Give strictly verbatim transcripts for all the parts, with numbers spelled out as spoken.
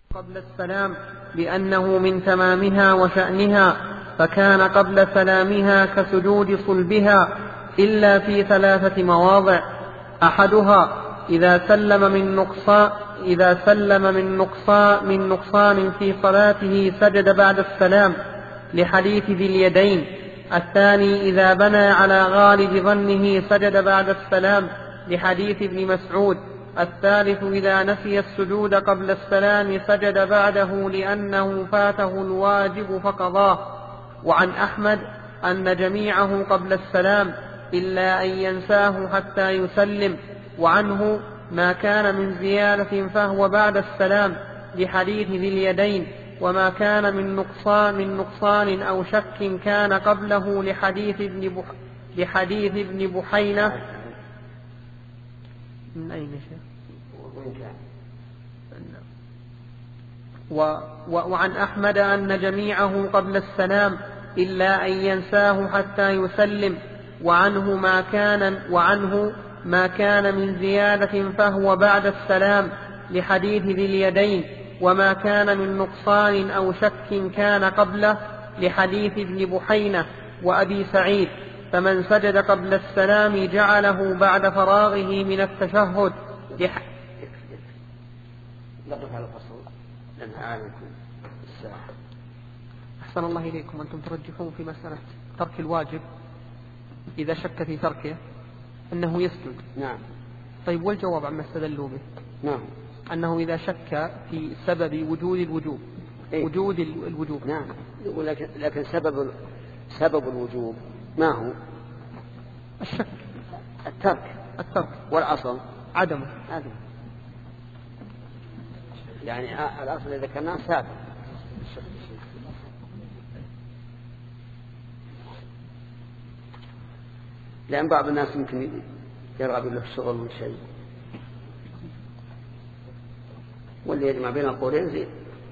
قبل السلام لأنه من تمامها وشأنها، فكان قبل سلامها كسجود صلبها إلا في ثلاثة مواضع: أحدها إذا سلم من نقصان إذا سلم من نقصان من نقصان في صلاته سجد بعد السلام لحديث ذي اليدين. الثاني إذا بنى على غالب ظنه سجد بعد السلام لحديث ابن مسعود. الثالث إذا نسي السجود قبل السلام سجد بعده لأنه فاته الواجب فقضاه. وعن أحمد أن جميعه قبل السلام إلا أن ينساه حتى يسلم، وعنه ما كان من زيادة فهو بعد السلام لحديث ذي اليدين، وما كان من نقصان من نقصان أو شك كان قبله لحديث ابن بح لحديث ابن بحينة. من أين شيء؟ و وعن أحمد أن جميعه قبل السلام إلا أن ينساه حتى يسلم، وعنه ما كان وعنه ما كان من زيادة فهو بعد السلام لحديث ذي اليدين، وما كان من نقصان أو شك كان قبله لحديث ابن بحينة وأبي سعيد. فمن سجد قبل السلام جعله بعد فراغه من التشهد لح... نقف على الفصل لأن عالمكم الساعة. أحسن الله إليكم. أنتم ترجحون في مسألة ترك الواجب إذا شك في تركه أنه يسجد. نعم. طيب والجواب عما استدلوا به؟ نعم. أنه إذا شك في سبب وجود الوجوب. إيه؟ وجود الوجوب. نعم. ولكن لكن سبب سبب الوجوب ما هو؟ الشك. الترك. الترك. والأصل عدمه. عدم. يعني الأصل إذا كان ثابت. لأن بعض الناس يمكن يرغب له الشغل من شيء، واللي يجمع بين القولين زين.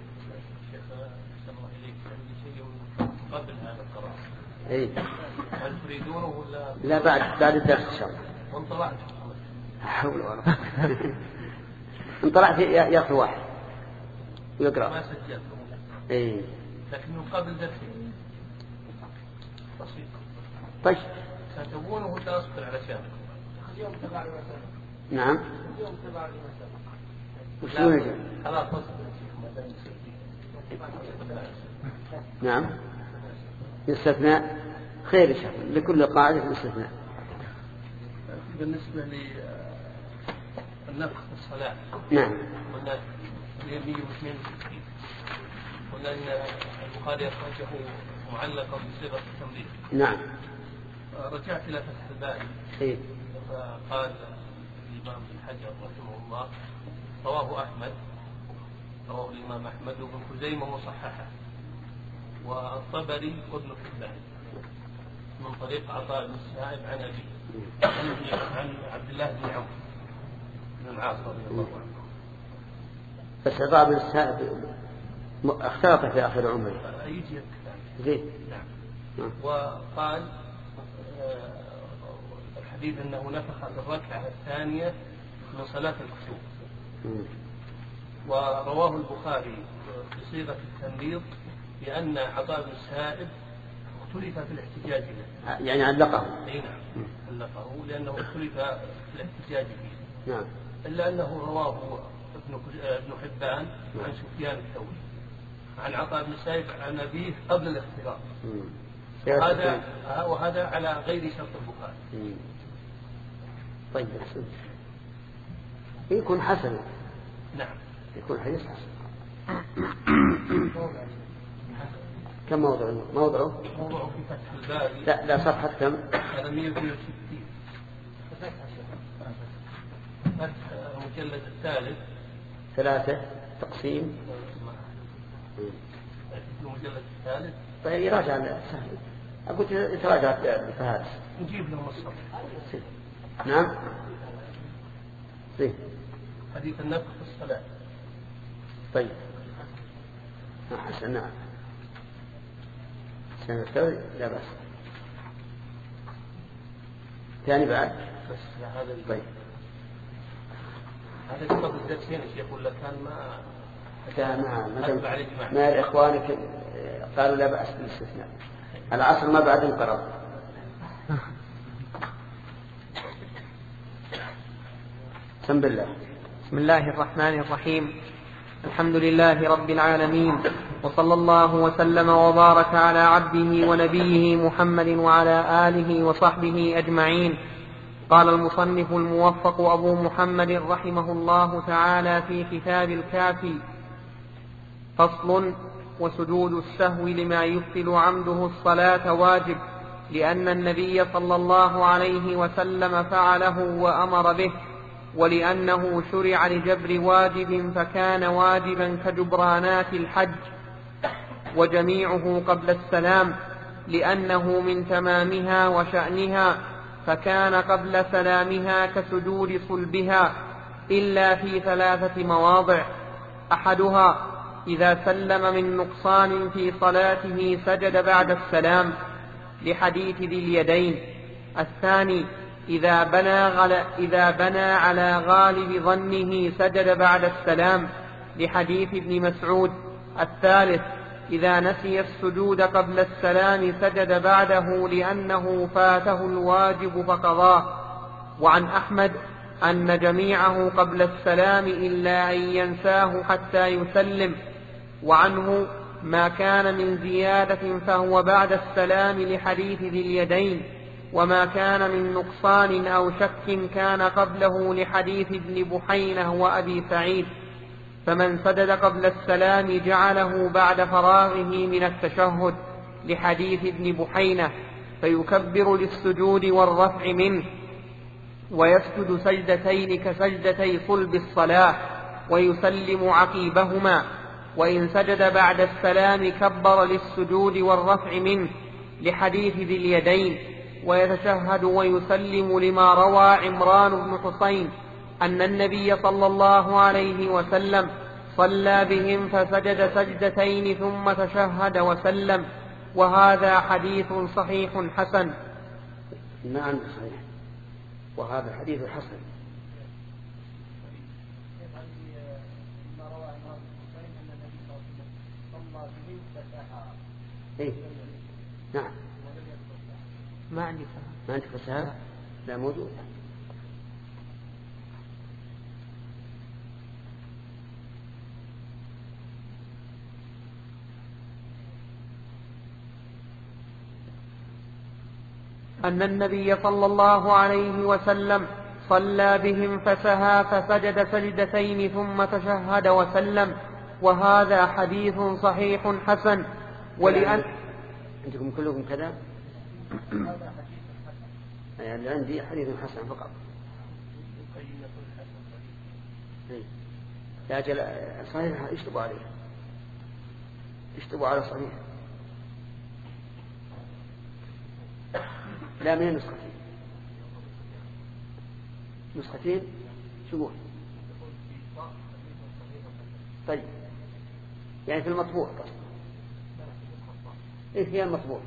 قبل هذا القرار. اي. هل تريدونه ولا؟ لا بعد بعد الدرس ان شاء الله. وان طلعت. لا حول ولا قوة. ان طلعت ياخذ واحد ويقرأ. ما سجلت. اي. لكنه قبل درسه. بسيط. طيب. ستبونه ولا أصبر على شانكم؟ اليوم تبع المسألة. نعم. اليوم تبع المسألة. وش يقول؟ خلاص تصبر. نعم. يستثناء خير شر لكل قاعدة استثناء. بالنسبة للنفخ في الصلاة. نعم. قلنا مئة واثنين وستين. قلنا أن البخاري أخرجه معلقا بصيغة التمريض. نعم. رجعت إلى فتح الباري. إيه؟ فقال الإمام ابن حجر رحمه الله رواه أحمد رواه الإمام أحمد وابن خزيمة مصححه والطبري وابن حبان من طريق عطاء بن السائب عن أبيه عن عبد الله بن عمرو بن العاص رضي الله عنه. بس عطاء بن السائب اختلط في آخر عمره. يجي زين. نعم. وقال الحديث أنه نفخ في الركعة الثانية من صلاة الكسوف. ورواه البخاري بصيغة التمريض لأن عطاء بن السائب اختلف في الاحتجاج به. يعني علقه. أي نعم علقه لأنه اختلف في الاحتجاج به. نعم. إلا أنه رواه ابن حبان عن سفيان الثوري عن عطاء بن السائب عن أبيه قبل الاختلاط. وهذا وهذا على غير شرط البخاري. طيب حسن. يكون حسن. نعم. يكون حديث حسن. كم موضع موضعه؟ موضعه في فتح الباري. لا لا صفحة كم؟ هذا مئة واثنين وستين. فتح المجلد الثالث. ثلاثة تقسيم. المجلد الثالث. طيب يراجع سهل. أقول يتراجع الفهارس. نجيب لهم الصف. نعم. زين. حديث النفخ في الصلاة. طيب. حسن. نعم. سنة لا بأس. ثاني بعد. بس هذا طيب. هذا قبل الدرسين يا شيخ ولا كان ما مع مع إخوانك قالوا لا بأس بالاستثناء. العصر ما بعد انقرض. بسم الله. بسم الله الرحمن الرحيم. الحمد لله رب العالمين، وصلى الله وسلم وبارك على عبده ونبيه محمد وعلى آله وصحبه أجمعين. قال المصنف الموفق أبو محمد رحمه الله تعالى في كتاب الكافي: فصل: وسجود السهو لما يبطل عمده الصلاة واجب، لأن النبي صلى الله عليه وسلم فعله وأمر به، ولأنه شرع لجبر واجب فكان واجبا كجبرانات الحج، وجميعه قبل السلام لأنه من تمامها وشأنها، فكان قبل سلامها كسجود صلبها إلا في ثلاثة مواضع: أحدها إذا سلم من نقصان في صلاته سجد بعد السلام لحديث ذي اليدين. الثاني إذا بنى على, إذا بنى على غالب ظنه سجد بعد السلام لحديث ابن مسعود. الثالث إذا نسي السجود قبل السلام سجد بعده لأنه فاته الواجب فقضاه. وعن أحمد أن جميعه قبل السلام إلا أن ينساه حتى يسلم. وعنه ما كان من زيادة فهو بعد السلام لحديث ذي اليدين، وما كان من نقصان أو شك كان قبله لحديث ابن بحينة وأبي سعيد. فمن سجد قبل السلام جعله بعد فراغه من التشهد لحديث ابن بحينة، فيكبر للسجود والرفع منه، ويسجد سجدتين كسجدتي صلب الصلاة، ويسلم عقيبهما. وإن سجد بعد السلام كبر للسجود والرفع منه لحديث ذي اليدين، ويتشهد ويسلم لما روى عمران بن حسين أن النبي صلى الله عليه وسلم صلى بهم فسجد سجدتين ثم تشهد وسلم، وهذا حديث صحيح حسن. نعم صحيح، وهذا حديث حسن. إيه؟ نعم. ما عندي فهم. ما عندك فساد؟ لا موجود. أن النبي صلى الله عليه وسلم صلى بهم فسهى فسجد سجدتين ثم تشهد وسلم، وهذا حديث صحيح حسن. ولأن عندكم كلكم كذا؟ يعني عندي حديث حسن فقط. لا جل صحيح اشتبوا عليه، اشتبوا على صحيح. لا من نسختين نسختين شو؟ طيب يعني في المطبوع. إيه هي المطبوع؟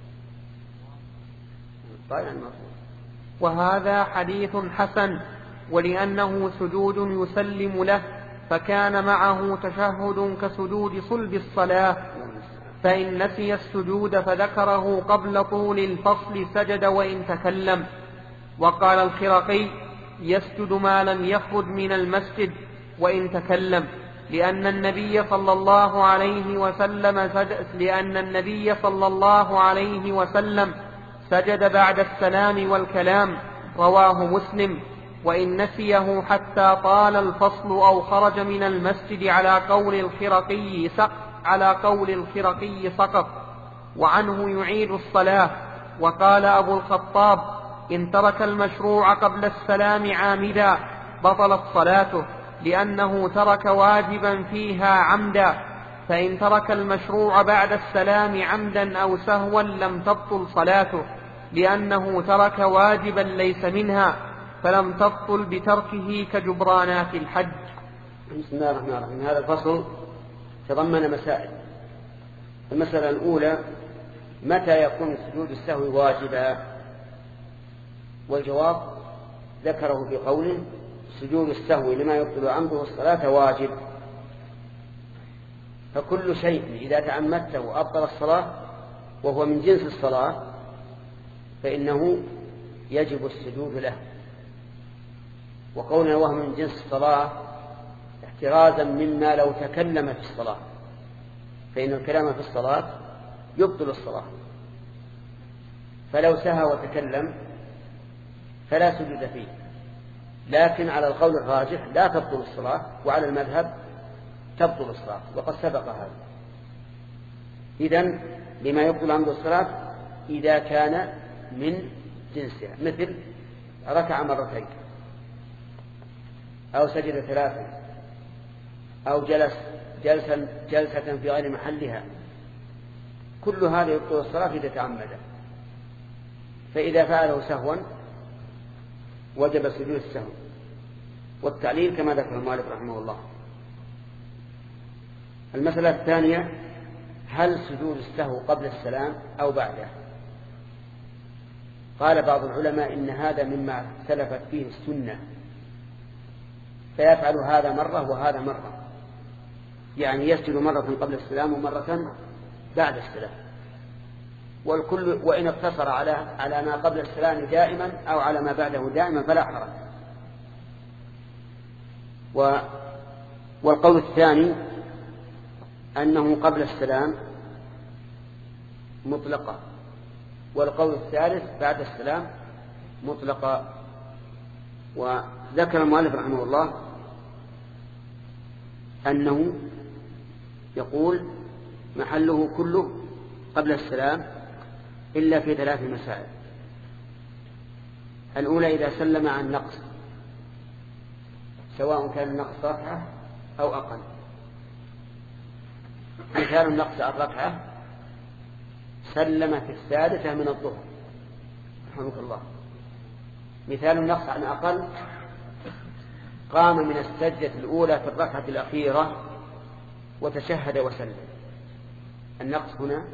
طيب المطبوع. وهذا حديث حسن، ولأنه سجود يسلم له، فكان معه تشهد كسجود صلب الصلاة، فإن نسي السجود فذكره قبل طول الفصل سجد وإن تكلم. وقال الخرقي: يسجد ما لم يخرج من المسجد وإن تكلم، لأن النبي صلى الله عليه وسلم سجد لأن النبي صلى الله عليه وسلم سجد بعد السلام والكلام، رواه مسلم. وإن نسيه حتى طال الفصل أو خرج من المسجد على قول الخرقي سقط على قول الخرقي سقط، وعنه يعيد الصلاة. وقال أبو الخطاب: إن ترك المشروع قبل السلام عامدا بطلت صلاته، لأنه ترك واجبا فيها عمدا. فإن ترك المشروع بعد السلام عمدا أو سهوا لم تبطل صلاته، لأنه ترك واجبا ليس منها، فلم تبطل بتركه كجبرانات الحج. بسم الله الرحمن الرحيم. هذا الفصل تضمن مسائل. المسألة الأولى: متى يكون سجود السهو واجبا؟ والجواب ذكره في قوله: سجود السهو لما يبطل عمده الصلاة واجب. فكل شيء إذا تعمدته أبطل الصلاة وهو من جنس الصلاة فإنه يجب السجود له. وقولنا وهو من جنس الصلاة احترازا مما لو تكلم في الصلاة، فإن الكلام في الصلاة يبطل الصلاة، فلو سهى وتكلم فلا سجود فيه. لكن على القول الراجح لا تبطل الصلاة، وعلى المذهب تبطل الصلاة، وقد سبق هذا. إذن لما يبطل عنده الصلاة إذا كان من جنسها، مثل ركع مرتين أو سجد ثلاثا أو جلس جلسا جلسة في غير محلها، كل هذا يبطل الصلاة إذا تعمد. فإذا فعله سهوا وجب سجود السهو. والتعليل كما ذكر المؤلف رحمه الله. المسألة الثانية: هل سجود السهو قبل السلام أو بعده؟ قال بعض العلماء إن هذا مما اختلفت فيه السنة، فيفعل هذا مرة وهذا مرة، يعني يسجد مرة قبل السلام ومرة بعد السلام، والكل وإن اقتصر على على ما قبل السلام دائما أو على ما بعده دائما فلا حرج. و والقول الثاني أنه قبل السلام مطلقة، والقول الثالث بعد السلام مطلقة. وذكر المؤلف رحمه الله أنه يقول محله كله قبل السلام إلا في ثلاث مسائل. الأولى: إذا سلم عن نقص، سواء كان النقص ركعة أو أقل. مثال النقص عن ركعة: سلم في الثالثة من الظهر رحمك الله. مثال النقص عن أقل: قام من السجدة الأولى في الركعة الأخيرة وتشهد وسلم. النقص هنا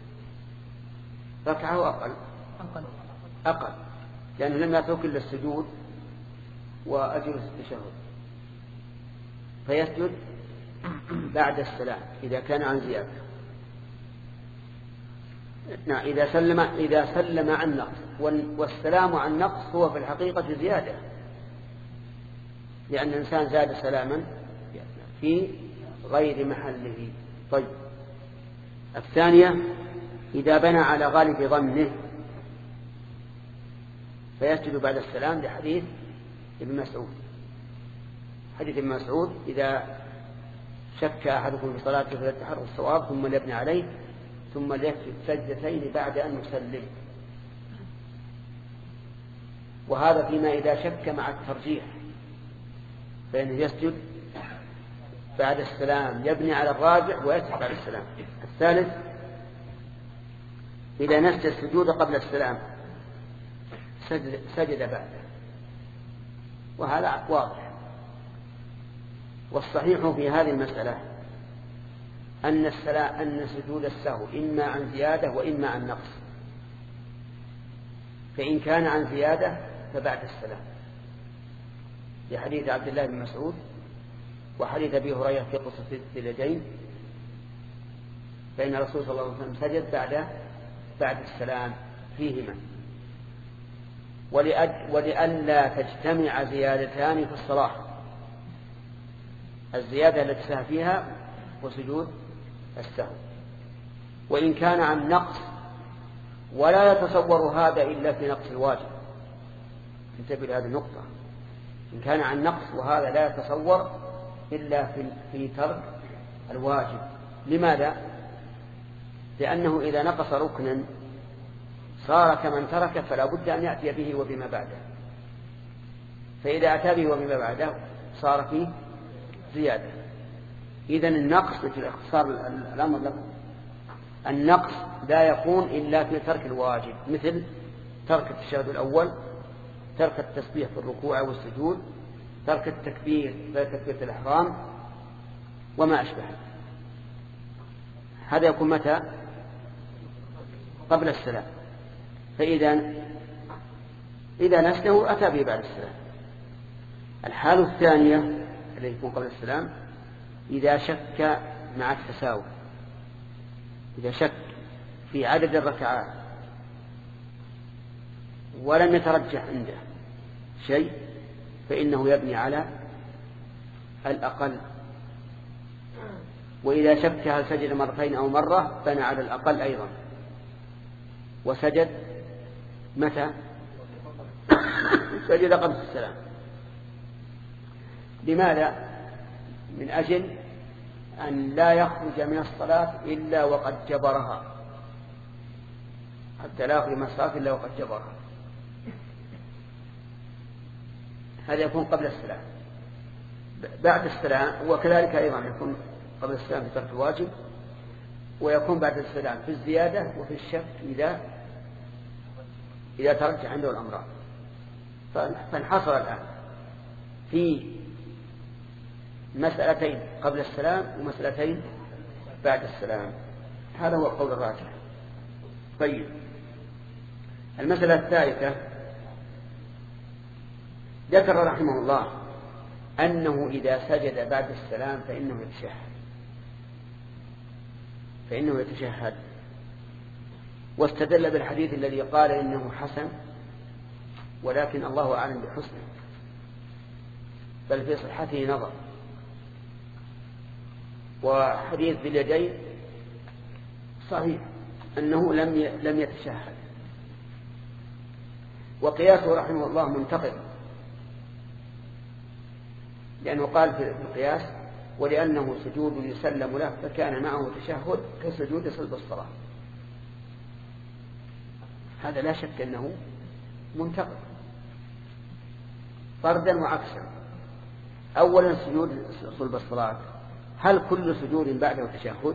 ركعة وأقل أقل، لأنه لم يترك إلا السجود وأجلس التشهد، فيسجد بعد السلام إذا كان عن زيادة. نعم، إذا سلم إذا سلم عن نقص، والسلام عن نقص هو في الحقيقة زيادة، لأن الإنسان زاد سلاما في غير محله. طيب، الثانية: إذا بنى على غالب ظنه فيسجد بعد السلام، لحديث ابن مسعود. حديث ابن مسعود: إذا شك أحدكم في صلاته فليتحرى الصواب ثم ليبني عليه ثم ليسجد سجدتين بعد أن يسلم. وهذا فيما إذا شك مع الترجيح، فإنه يسجد بعد السلام، يبني على الراجع ويسجد بعد السلام. الثالث: إذا نسي السجود قبل السلام سجد, سجد بعده، وهذا واضح. والصحيح في هذه المسألة أن السلام أن سجود السهو إما عن زيادة وإما عن نقص، فإن كان عن زيادة فبعد السلام، لحديث عبد الله بن مسعود وحديث أبي هريرة في قصة اليدين، فإن الرسول صلى الله عليه وسلم سجد بعد بعد السلام فيهما. ولئلا تجتمع زيادتان في الصلاة، الزيادة التي سهى فيها وسجود السهو. وإن كان عن نقص ولا يتصور هذا إلا في نقص الواجب، انتبه لهذه النقطة، إن كان عن نقص وهذا لا يتصور إلا في, في ترك الواجب. لماذا؟ لأنه إذا نقص ركنا صار كمن ترك، فلا بد أن يأتي به وبما بعده، فإذا أتى به وبما بعده صار فيه زيادة. إذن النقص مثل اختصار الأمر لكم، النقص لا يكون إلا في ترك الواجب، مثل ترك التشهد الأول، ترك التسبيح في الركوع والسجود، ترك التكبير في تكبيرة الإحرام وما أشبه. هذا يكون متى؟ قبل السلام. فإذا إذا نسله أتى به بعد السلام. الحالة الثانية التي يكون قبل السلام: إذا شك مع التساوي، إذا شك في عدد الركعات ولم يترجح عنده شيء فإنه يبني على الأقل، وإذا شك هل سجد مرتين أو مرة بنى على الأقل أيضا، وسجد متى؟ سجد قبل السلام. لماذا؟ من أجل أن لا يخرج من الصلاة إلا وقد جبرها، حتى لا يخرج من الصلاة إلا وقد جبرها. هذا يكون قبل السلام. بعد السلام وكذلك أيضا يكون قبل السلام في ترك الواجب، ويكون بعد السلام في الزيادة وفي الشك إذا إذا ترجح عنده الأمران. فانحصر الآن في مسألتين قبل السلام ومسألتين بعد السلام. هذا هو القول الراجح. طيب، المسألة الثالثة ذكر رحمه الله أنه إذا سجد بعد السلام فإنه يتشهد فإنه يتشهد واستدل بالحديث الذي قال إنه حسن، ولكن الله أعلم بحسنه، بل في صحته نظر. وحديث باليدين صحيح أنه لم لم يتشهد. وقياسه رحمه الله منتقد، لأنه قال في القياس ولأنه سجود يسلم له فكان معه تشهد كسجود صلب الصلاة. هذا لا شك أنه منتقد فردا وعكسا. أولا سجود صلب الصلاة، هل كل سجود بعده تشهد؟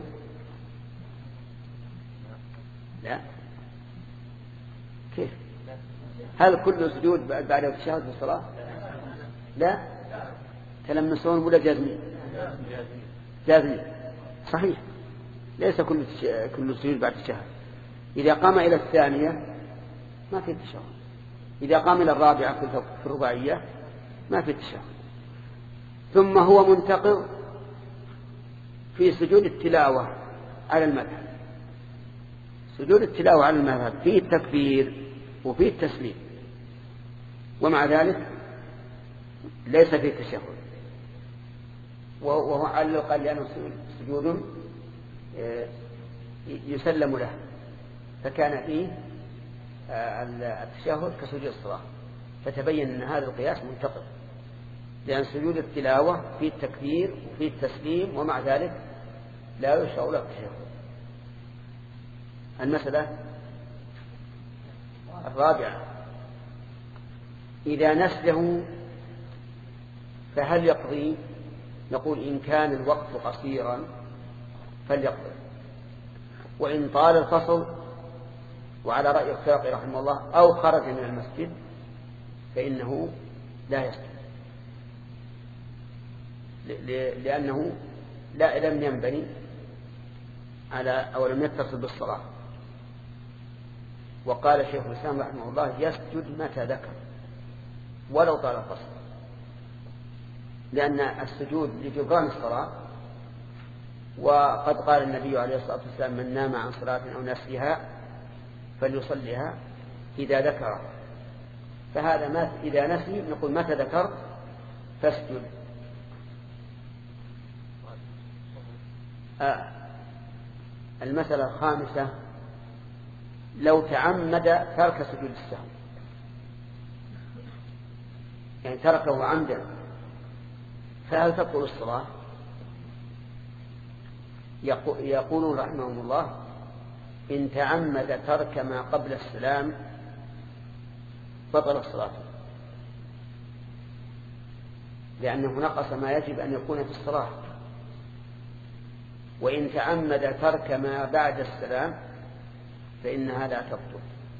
لا. كيف؟ هل كل سجود بعده تشهد في الصلاة؟ لا. تلمسون ولا جازمين؟ جازمين صحيح. ليس كل كل سجود بعد التشهد. إذا قام إلى الثانية ما في تشهد، إذا قام إلى الرابعة في الرباعية ما في تشهد. ثم هو منتقض في سجود التلاوة على المذهب. سجود التلاوة على المذهب فيه التكبير وفيه التسليم، ومع ذلك ليس فيه تشهد، وهو علق لأنه سجود يسلم له فكان فيه التشهد كسجود الصلاة. فتبين أن هذا القياس منتقض، لأن سجود التلاوة فيه التكبير وفيه التسليم، ومع ذلك لا يشرع له التشهد. المسألة الرابعة، إذا نسله فهل يقضي؟ نقول إن كان الوقت قصيرا فليقضي، وإن طال الفصل وعلى رأي الخيرقي رحمه الله أو خرج من المسجد فإنه لا يسجد، لأنه لا لم ينبني على أو لم يتصل بالصلاة. وقال شيخ الإسلام رحمه الله يسجد متى ذكر ولو طال الفصل، لأن السجود لجبران الصلاة، وقد قال النبي عليه الصلاة والسلام من نام عن صلاة أو نسيها فليصليها إذا ذكر. فهذا ما إذا نسي نقول متى ذكرت فاسجد. آه. المسألة الخامسة، لو تعمد ترك سجود السهو، يعني تركه عمدا، فهل تبطل الصلاة؟ يقولون رحمهم الله إن تعمد ترك ما قبل السلام بطل الصلاة، لأنه نقص ما يجب أن يكون في الصلاة. وإن تعمد ترك ما بعد السلام فإنها لا تبطل،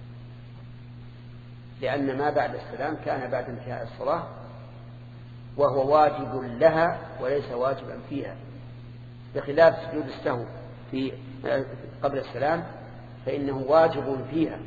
لأن ما بعد السلام كان بعد انتهاء الصلاة، وهو واجب لها وليس واجبا فيها، بخلاف سجود السهو في قبل السلام فإنه واجب فيها.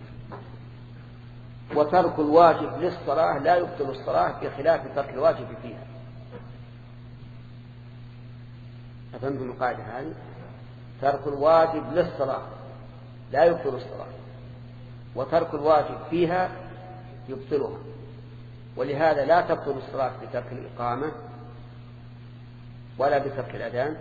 وترك الواجب للصلاة لا يبطل الصلاة، بخلاف ترك الواجب فيها. أفهمتم القاعدة هذه؟ ترك الواجب للصلاة لا يبطل الصلاة، وترك الواجب فيها يبطلها. ولهذا لا تبطل الصلاة بترك الإقامة ولا بترك الأذان،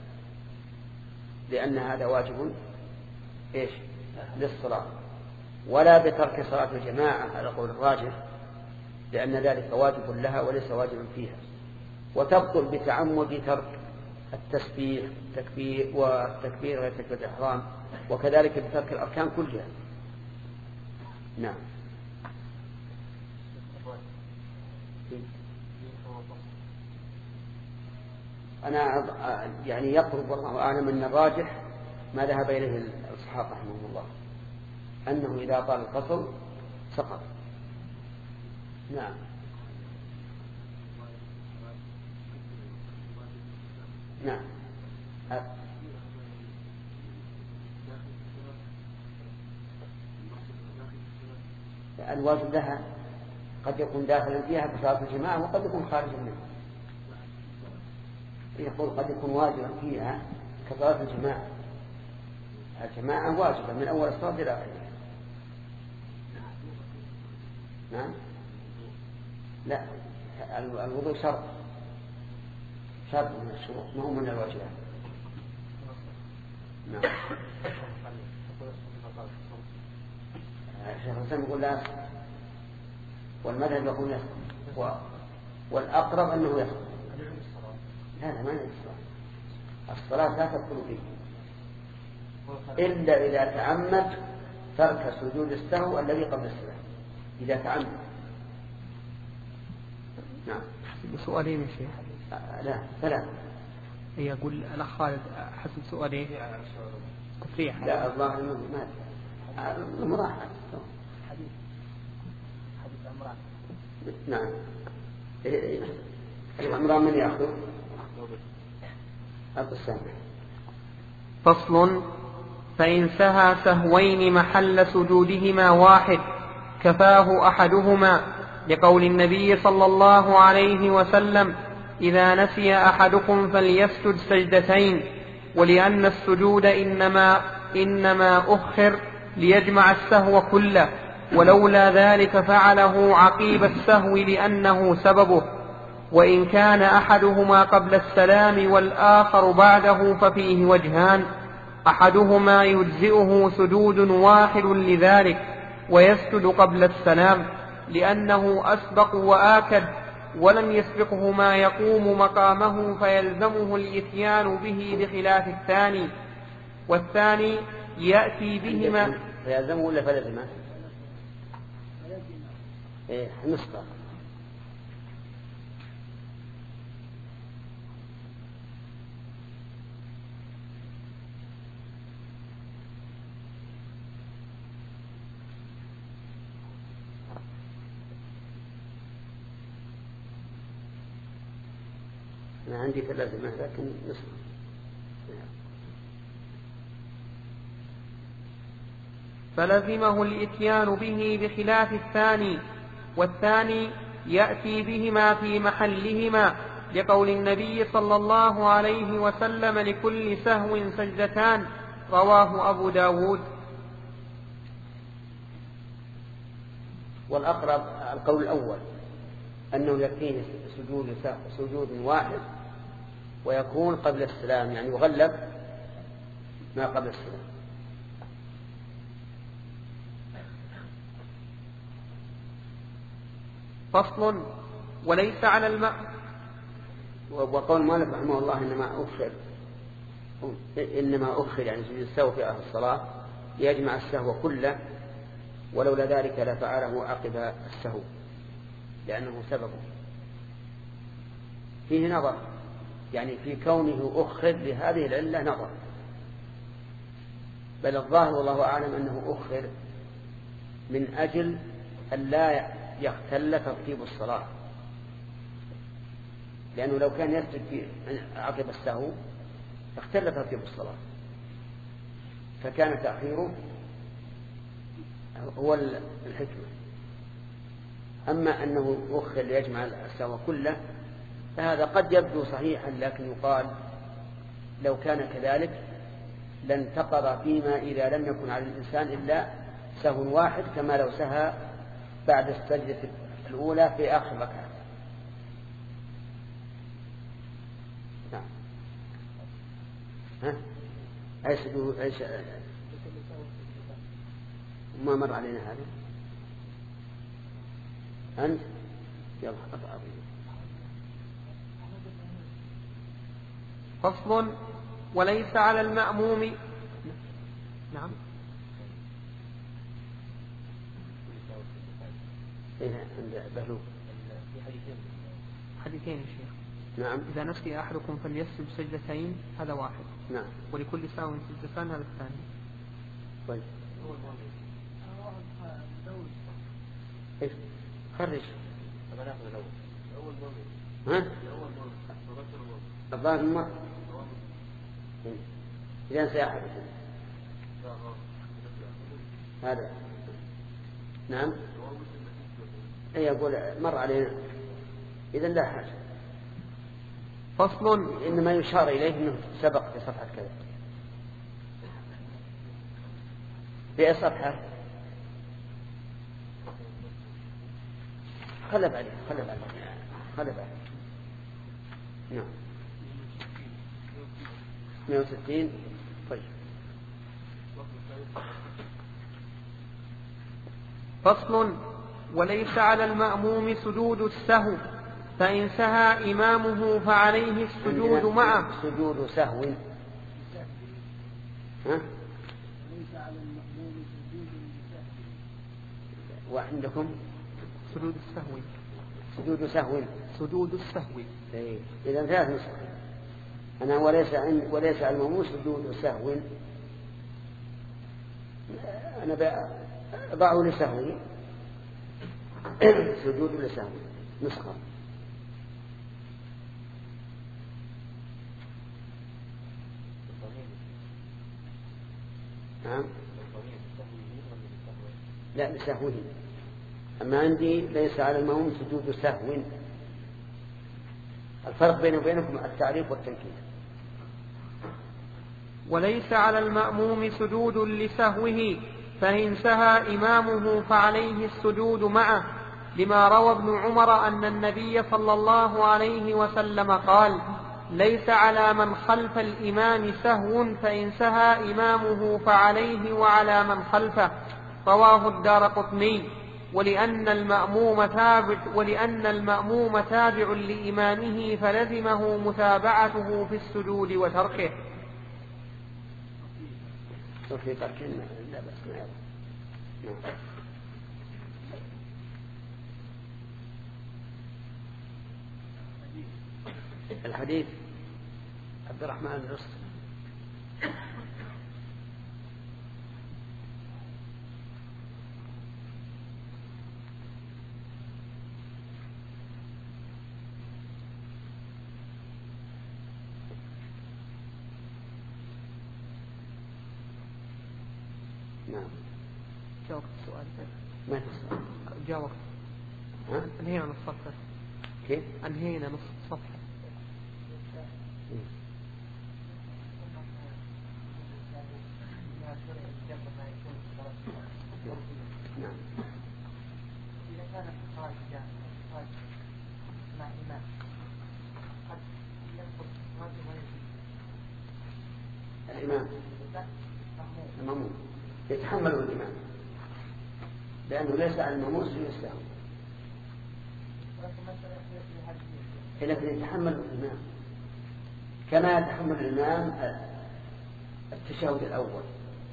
لأن هذا واجب إيش؟ للصلاة، ولا بترك صلاة الجماعة على قول الراجح، لأن ذلك واجب لها وليس واجبا فيها. وتبطل بتعمد ترك التسبيح التكبير والتكبير غير تكبير الإحرام، وكذلك بترك الأركان كلها. نعم. أنا يعني يقرب والله أعلم أن الراجح ما ذهب إليه الصحابة رحمهم الله، أنه إذا طال القصر سقط. نعم. نعم. الواجب لها قد يكون داخلا فيها كصلاة الجماعة، وقد يكون خارجا منها. يقول قد يكون واجبا فيها كصلاة الجماعة. الجماعة واجبة من أول الصلاة إلى آخرها. نعم. لا، الوضوء شرط شرط من الشروط، ما هو من الواجبات. نعم. الشيخ الإسلام يقول لا، والمذهب يقول يسقط، والأقرب أنه يسقط. لا لا، ما يجوز الصلاة. الصلاة لا تدخل فيه إلا إذا تعمد ترك سجود السهو الذي قبل السلام، إذا تعمد. نعم. سؤالين يا شيخ. لا ثلاث. يقول الأخ خالد حسب سؤالين تفريح. لا الله ما المراحل. حديث حديث عمران. نعم. عمران من يأخذ؟ أبو السامع. فصل: فإن سهى سهوين محل سجودهما واحد كفاه أحدهما، لقول النبي صلى الله عليه وسلم: إذا نسي أحدكم فليسجد سجدتين، ولأن السجود إنما, إنما أخر ليجمع السهو كله، ولولا ذلك فعله عقيب السهو لأنه سببه. وإن كان أحدهما قبل السلام والآخر بعده ففيه وجهان: أحدهما يجزئه سجود واحد لذلك ويسجد قبل السلام لأنه أسبق وآكد، ولم يسبقه ما يقوم مقامه فيلزمه الإتيان به بخلاف الثاني. والثاني يأتي بهما. فيلزمه ولا فلزمه؟ إيه نسبق. أنا عندي فلازمة لكن نصف. فلزمه الإتيان به بخلاف الثاني. والثاني يأتي بهما في محلهما، لقول النبي صلى الله عليه وسلم: لكل سهو سجدتان، رواه أبو داود. والأقرب القول الأول، أنه يكفيه سجود سجود واحد ويكون قبل السلام، يعني يغلب ما قبل السلام. فصل: وليس على الماء. وقول مالك رحمه الله إنما أخر إنما أخر يعني سجود السهو في آخر الصلاة ليجمع السهو كله، ولولا ذلك لفعله عقب السهو لأنه سببه. فيه نظر، يعني في كونه أخر لهذه العلة نظر، بل الظاهر والله أعلم أنه أخر من أجل أن لا يختل ترتيب الصلاة، لأنه لو كان يسجد في عقب السهو اختل ترتيب الصلاة، فكان تأخيره هو الحكمة. أما أنه أخر ليجمع السهو كله فهذا قد يبدو صحيحا، لكن يقال لو كان كذلك لانتقض فيما إذا لم يكن على الإنسان إلا سهو واحد، كما لو سهى بعد السجدة الأولى في آخر ركعة. نعم. ها؟ أي سجود أي ش... ما مر علينا هذا. أنت يلا أطلع. فصل: وليس على المأموم. نعم. عند بهلول حديثين يا شيخ. نعم. إذا نسي أحدكم فليسجد سجدتين، هذا واحد. نعم. ولكل ساو سجدتان، هذا الثاني. طيب. إيش؟ خرج. أنا نأخذ الأول. الأول مؤمن. ها؟ الأول مؤمن. الظاهر ما. إذا نسي أحدكم. هذا. نعم. أي يقول مر علينا. إذا لا حاجة. فصل: إنما يشار إليه أنه سبق في صفحة كذا. في أي صفحة؟ خلب عليه خلب عليه خلب عليه. نعم. مئة وستين. طيب. فصل: وليس على المأموم سجود السهو، فإن سهى إمامه فعليه السجود معه. سجود سهو. ها؟ وعندكم سجود السهو. سجود سهو. سجود السهو. إيه. إذا ثلاث نسخ. أنا وليس عند وليس على المأموم سجود سهو. أنا أضعه لسهو. سجود لسهو نسخة. نعم. لا لسهوه. أما عندي ليس على المأموم سجود سهو. الفرق بينه وبينكم التعريف والتنكير. وليس على المأموم سجود لسهوه، فإن سهى إمامه فعليه السجود معه، لما روى ابن عمر أن النبي صلى الله عليه وسلم قال: ليس على من خلف الإمام سهو، فإن سهى إمامه فعليه وعلى من خلفه. رواه الدارقطني. ولأن المأموم تابع ولأن المأموم تابع لإمامه فلزمه متابعته في السجود وتركه. وفي تركه لا بأس. نعم. الحديث عبد الرحمن الرص. نعم. جاوبت السؤال. ما في سؤال. جاوبت. ها؟ انهينا نص صفحة. كيف؟ انهينا نص صفحة. نعم. إذا كان خارج خارج مع إمام قد يدخل رجل ويزيد. الإمام المأموم يتحمل الإمام لأنه ليس على المأموم سجود السهو، لكن يتحمل الإمام كما يتحمل الإمام التشهد الأول.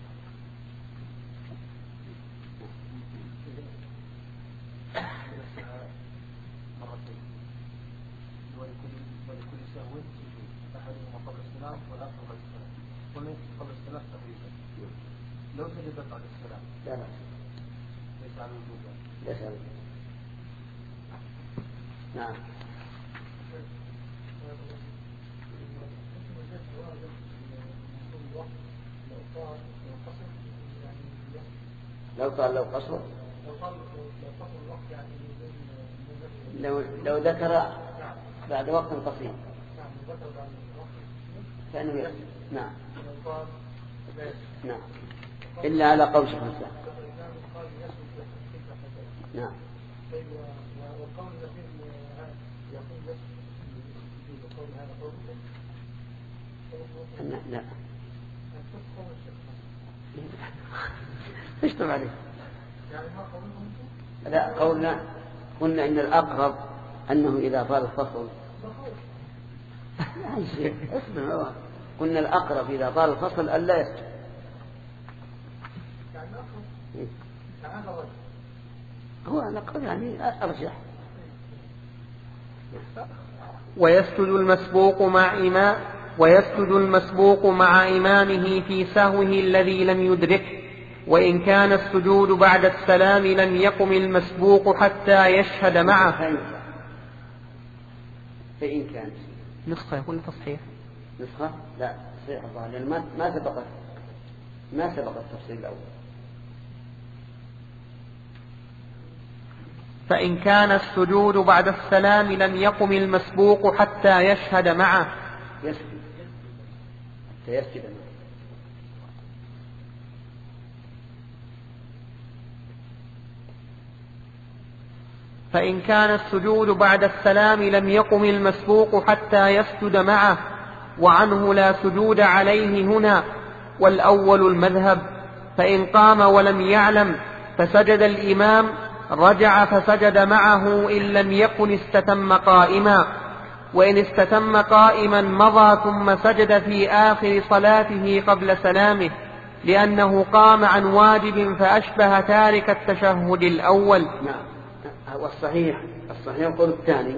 ولكل سهو سجود، أحدهما قبل السلام والآخر بعد السلام، والليس قبل السلام تقريبا. لو سجدت بعد السلام لا لا ليس على الوجوب. ليس على الوجوب. نعم. لو قال لو قصر لو لو ذكر بعد وقت قصير فإنه يسجد. نعم نعم إلا على قول شيخ الإسلام. نعم والقول الذي يقول يقول هذا قول لا لا ايش طبعا عليه؟ لا قولنا قلنا إن الأقرب أنه إذا طال الفصل اسمع قلنا الأقرب إذا طال الفصل ألا يسجد. هو الأقرب يعني أرجح. ويسجد المسبوق مع إمام ويسجد المسبوق مع إمامه في سهوه الذي لم يدركه، وإن كان السجود بعد السلام لم يقم المسبوق حتى يشهد معه. فإن كان نسخة يقول تصحيح نسخة لا صحيح الله لأن ما ما سبقت ما سبق التفصيل الأول. فإن كان السجود بعد السلام لم يقم المسبوق حتى يشهد معه. يسجد حتى يسجد معه. فإن كان السجود بعد السلام لم يقم المسبوق حتى يسجد معه، وعنه لا سجود عليه هنا، والأول المذهب. فإن قام ولم يعلم فسجد الإمام رجع فسجد معه إن لم يكن استتم قائما، وإن استتم قائما مضى ثم سجد في آخر صلاته قبل سلامه، لأنه قام عن واجب فأشبه تارك التشهد الأول. نعم. والصحيح الصحيح القول الثاني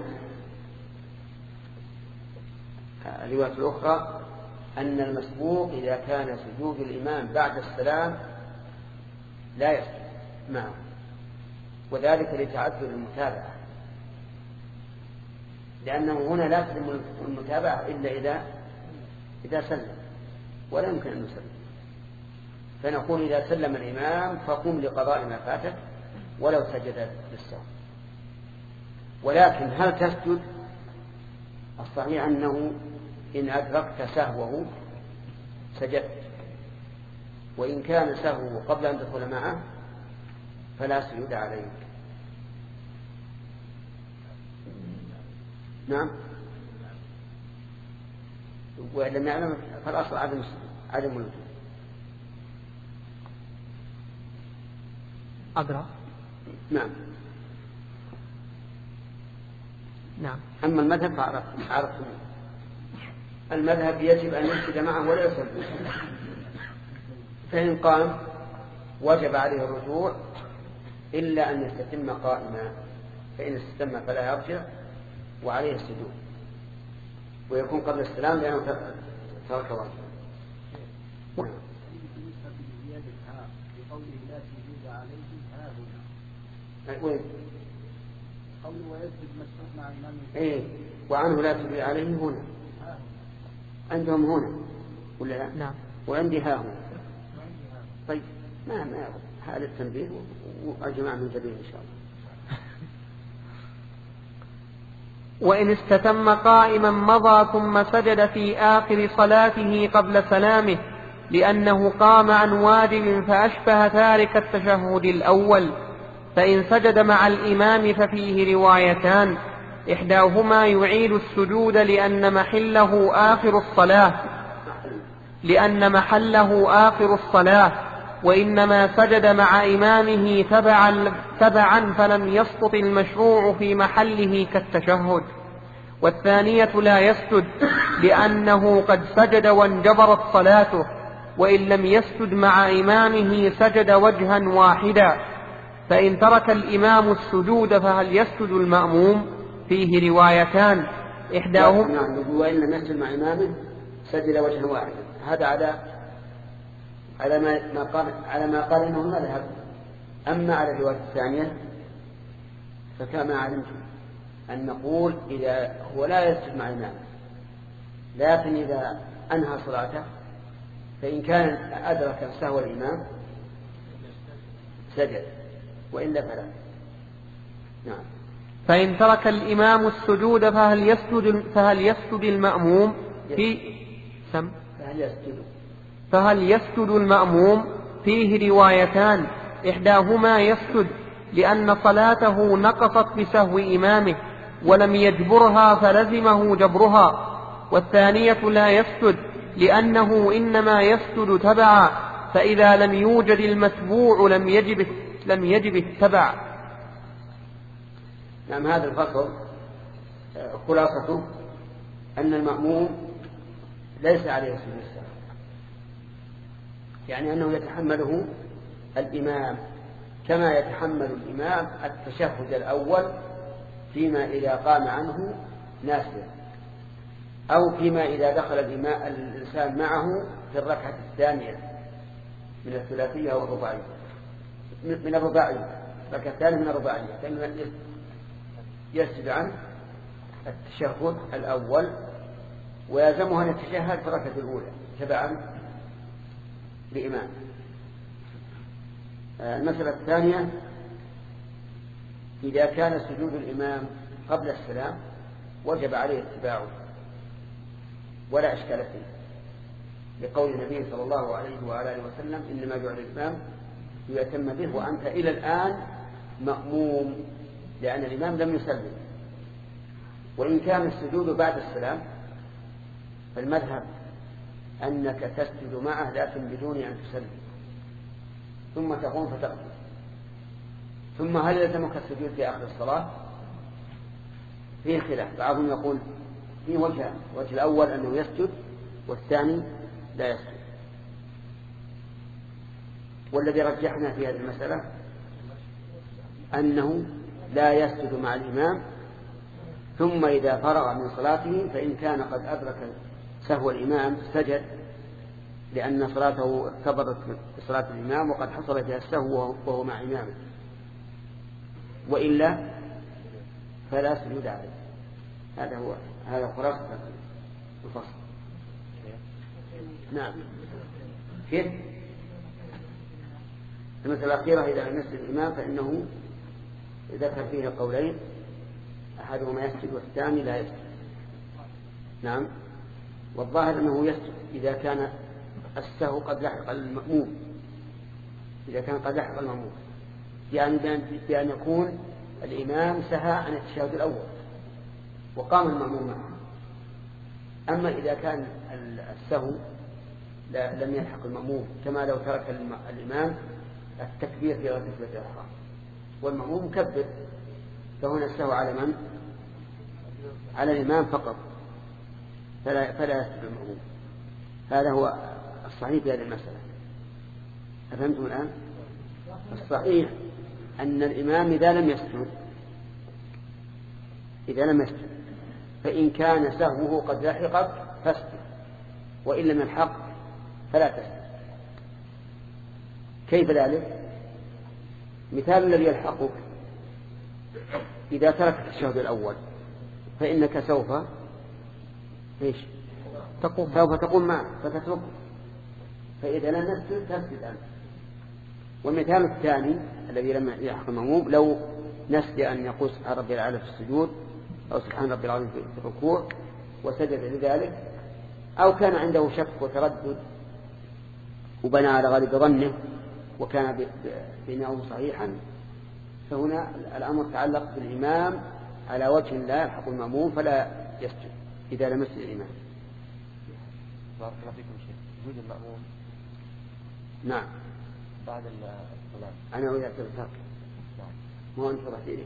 الرواية الأخرى أن المسبوق إذا كان سجود الإمام بعد السلام لا يسجد معه، وذلك لتعذر المتابعة، لأنه هنا لا تتم المتابعة إلا إذا إذا سلم، ولا يمكن أن يسلم. فنقول إذا سلم الإمام فقم لقضاء ما فاتك ولو سجد للسهو. ولكن هل تسجد؟ الصحيح أنه إن أدركت سهوه سجدت، وإن كان سهوه قبل أن تدخل معه فلا سجود عليك. نعم. ولم يعلم فالأصل عدم عدم الوجود. أدرى. نعم. نعم. أما المذهب فعرفتم المذهب يجب أن يسجد معه ولا يسلم. فإن قام وجب عليه الرجوع إلا أن يستتم قائما، فإن استتم فلا يرجع وعليه السجود، ويكون قبل السلام لأنه ترك واجبا. وين؟ قوله ويسجد مسبوق مع إمامه. إيه وعنه لا تجري عليه هنا. عندهم هنا ولا لا؟ نعم. وعندي ها هنا. طيب ما ما هذا التنبيه والجماعة من جبين إن شاء الله. وإن استتم قائما مضى ثم سجد في آخر صلاته قبل سلامه، لأنه قام عن واجب فأشبه تارك التشهد الأول. فإن سجد مع الإمام ففيه روايتان، إحداهما يعيد السجود لأن محله آخر الصلاة لأن محله آخر الصلاة وإنما سجد مع إمامه تبعا, تبعا فلم يسقط المشروع في محله كالتشهد. والثانية لا يسجد لأنه قد سجد وانجبرت صلاته، وإن لم يسجد مع إمامه سجد وجها واحدا. فإن ترك الإمام السجود فهل يسجد المأموم؟ فيه روايتان، إحداهما نعم وإن لم يسجد مع إمامه سجد وجها واحدا. هذا على على ما ما قال على ما قال إنه مذهب. أما على الرواية الثانية فكما علمتم أن نقول إذا هو لا يسجد مع إمامه، لكن إذا أنهى صلاته فإن كان أدرك سهو الإمام سجد، وإلا فلا. نعم. فإن ترك الإمام السجود فهل يسجد, فهل يسجد المأموم؟ في سم فهل يسجد فهل يسجد المأموم؟ فيه روايتان، إحداهما يسجد لأن صلاته نقصت بسهو إمامه ولم يجبرها فلزمه جبرها، والثانية لا يسجد لأنه إنما يسجد تبعا، فإذا لم يوجد المتبوع لم يجب لم يجب التبع. نعم. هذا الفصل خلاصته أن المأموم ليس عليه سجود السهو، يعني أنه يتحمله الإمام كما يتحمل الإمام التشهد الأول فيما إذا قام عنه ناسيا، أو فيما إذا دخل الإمام الإنسان معه في الركعة الثانية من الثلاثية أو الرباعية، من الرباعية، الركعة الثانية من الرباعية، فإنه يسجد عن التشهد الأول ويلزمه أن يتشهد في الركعة الأولى تبعا لإمام. المسألة الثانية: إذا كان سجود الإمام قبل السلام وجب عليه اتباعه ولا إشكال فيه، لقول النبي صلى الله عليه وعلى آله وسلم: إنما جعل الإمام ليتم به وأنت إلى الآن مأموم، لأن الإمام لم يسلم. وإن كان السجود بعد السلام فالمذهب أنك تسجد معه لكن بدون أن تسلم، ثم تقوم فتقوم. ثم هل يلزمك السجود في آخر الصلاة؟ فيه خلاف، بعضهم يقول في وجهان: الوجه الأول أنه يسجد، والثاني لا يسجد. والذي رجحنا في هذه المسألة أنه لا يسجد مع الإمام، ثم إذا فرغ من صلاته فإن كان قد أدرك سهو الإمام سجد، لأن صلاته ارتبطت بصلاة الإمام وقد حصل فيها السهو وهو مع إمامه، وإلا فلا سجود عليه. هذا هو هذا خلاصة الفصل. نعم. كيف؟ المسألة الأخيرة: إذا لم يسجد الإمام فإنه ذكر فيه قولين، أحدهما يسجد والثاني لا يسجد. نعم. والظاهر أنه يسجد إذا كان السهو قد لحق المأموم، إذا كان قد لحق المأموم، يعني بأن يكون الإمام سهى عن التشهد الأول وقام المأموم معه. أما إذا كان السهو لم يلحق المأموم، كما لو ترك الإمام التكبير في غير تكبيرة الإحرام والمأموم مكبر، فهنا السهو على من؟ على الإمام فقط، فلا, فلا يسجد المأموم. هذا هو الصحيح في هذه المسألة. أفهمتم الآن؟ الصحيح أن الإمام إذا لم يسجد إذا لم يسجد فإن كان سهوه قد لحقك فاسجد، وإن لم يلحق فلا تسجد. كيف ذلك؟ مثال الذي يلحقك: إذا تركت التشهد الأول فإنك سوف إيش؟ تقوم سوف تقوم معه فتتركه، فإذا لم نسجد تسجد أنت. والمثال الثاني الذي لم يلحق المأموم: لو نسي أن يقول سبحان ربي الأعلى في السجود أو سبحان ربي العظيم في الركوع وسجد لذلك، أو كان عنده شك وتردد وبنى على غالب ظنه وكان بناؤه صحيحا، فهنا الأمر تعلق بالإمام على وجه لا يلحق المأموم فلا يسجد إذا لم يسجد الإمام. بارك الله فيكم شيخ. وجود المأموم نعم بعد الصلاة أنا أريد أن ترك نعم مو أنت رحت إليه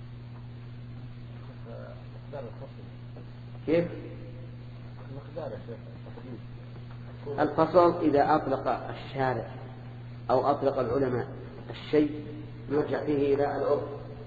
مقدار الفصل. كيف؟ مقدار يا شيخ الفصل إذا أطلق الشارع أو أطلق العلماء الشيء يرجع فيه إلى العرف،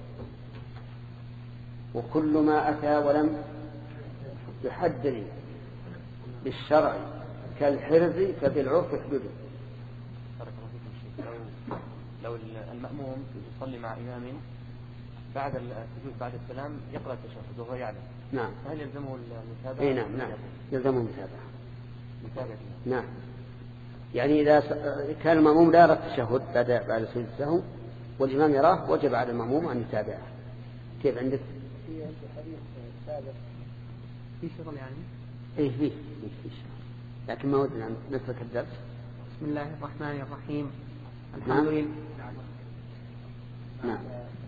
وكل ما أتى ولم يحدد بالشرع كالحرز فبالعرف حدوده. بارك الله فيكم شيخ. لو لو المأموم يصلي مع إمام بعد السجود بعد السلام يقرأ التشهد وهو يعلم، نعم، فهل يلزمه المتابعة؟ اي نعم نعم يلزمه المتابعة. متابعة نعم، يعني إذا كان المأموم لا يرى التشهد بعد بعد سجود السهو والإمام يراه وجب على المأموم أن يتابعه. كيف عندك؟ في حديث سابق في شغل يعني؟ إيه فيه في شغل. لكن ما ودنا نترك الدرس. بسم الله الرحمن الرحيم. الحمد لله. نعم.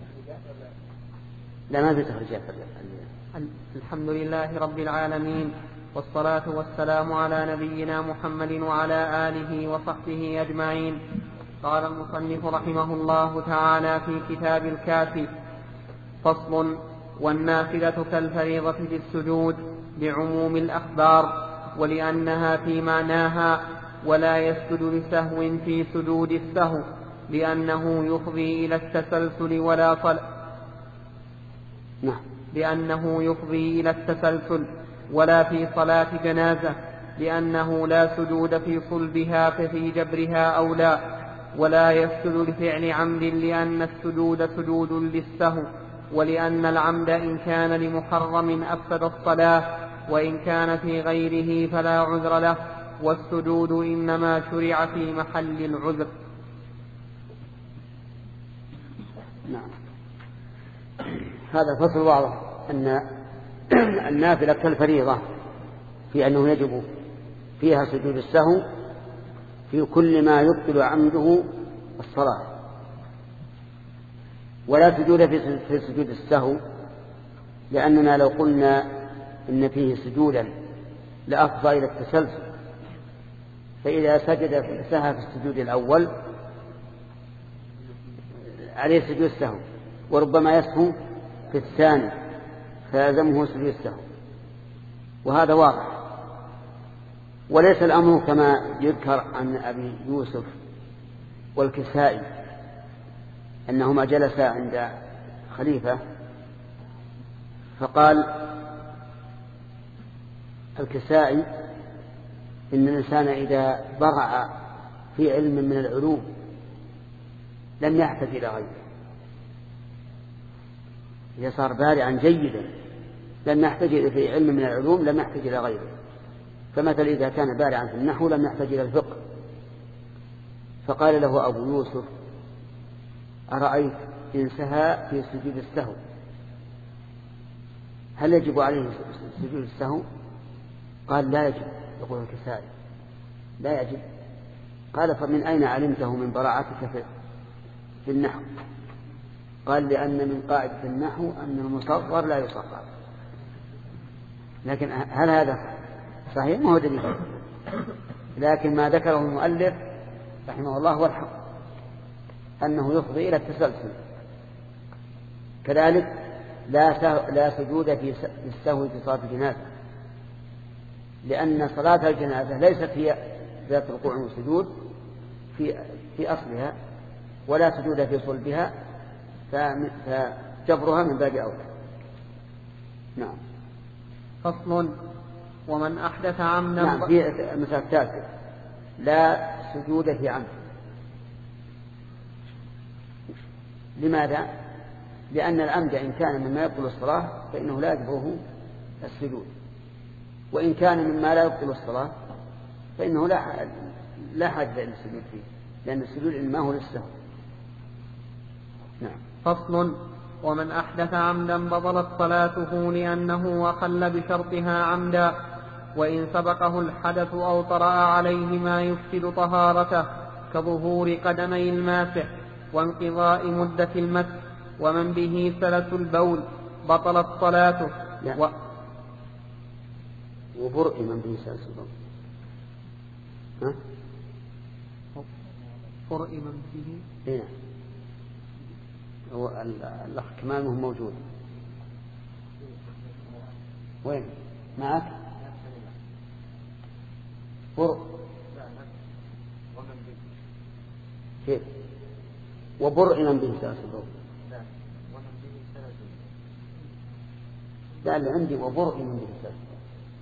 لا ما في تخريجات. الحمد لله رب العالمين، والصلاة والسلام على نبينا محمد وعلى آله وصحبه أجمعين. قال المصنف رحمه الله تعالى في كتاب الكافي: فصل: والنافلة كالفريضة في السجود بعموم الأخبار، ولأنها في معناها، ولا يسجد لسهو في سجود السهو لأنه يفضي إلى التسلسل ولا صل نعم. لأنه يفضي إلى التسلسل ولا في صلاة جنازة، لأنه لا سجود في صلبها ففي جبرها أولى، ولا يسجد لفعل عمد لأن السجود سجود للسهو، ولأن العمد إن كان لمحرم أفسد الصلاة، وإن كان في غيره فلا عذر له، والسجود إنما شرع في محل العذر. نعم. هذا فصل واضح أن النافلة كالفريضة في أنه يجب فيها سجود السهو في كل ما يبطل عمده الصلاة، ولا سجود في سجود السهو، لأننا لو قلنا إن فيه سجودا لأفضى إلى التسلسل، فإذا سجد سهى في السجود الأول عليه سجود السهو، وربما يسهو في الثاني فيلزمه سجود السهو، وهذا واضح. وليس الأمر كما يذكر عن أبي يوسف والكسائي أنهما جلسا عند خليفة فقال الكسائي إن الإنسان إذا برع في علم من العلوم لم يحتاج إلى غيره، إذا صار بارعا جيدا لم يحتاج في علم من العلوم لم يحتاج إلى غيره. فمثل إذا كان بارعا في النحو لم يحتاج إلى الفقه. فقال له أبو يوسف: أرأيت إن سهى في سجود السهو هل يجب عليه سجود السهو؟ قال: لا يجب. يقول الكسائي: لا يجب. قال: فمن أين علمته من براعتك في النحو؟ قال: لأن من قاعدة النحو أن المصغر لا يصغر. لكن هل هذا صحيح؟ ما هو دليل، لكن ما ذكره المؤلف رحمه الله هو الحق، أنه يفضي إلى التسلسل. كذلك لا لا سجود في السهو في صلاة الجنازة، لأن صلاة الجنازة ليست هي ذات ركوع وسجود في في أصلها، ولا سجود في صلبها، فجبرها من باب أولى. نعم. فصل: ومن أحدث عمدا. نعم. في المسألة الثالثة: لا سجود في عمد. لماذا؟ لأن العمد إن كان مما يبطل الصلاة فإنه لا يجبره السجود، وإن كان مما لا يبطل الصلاة فإنه لا لا حاجة للسجود فيه، لأن السجود إنما هو للسهو. نعم. فصل: ومن أحدث عمدا بطلت صلاته لأنه أخل بشرطها عمدا، وإن سبقه الحدث أو طرأ عليه ما يفسد طهارته كظهور قدمي الماسح وانقضاء مدة المسح، ومن به سلس البول بطلت صلاته. و... وبرء من به سلس البول. ها؟ برء من به. هنا هو الأخ كمال مهم موجود. وين معك؟ برء. كيف؟ وبرء من به سلس البول. لا، اللي عندي وبرء من به سلس البول.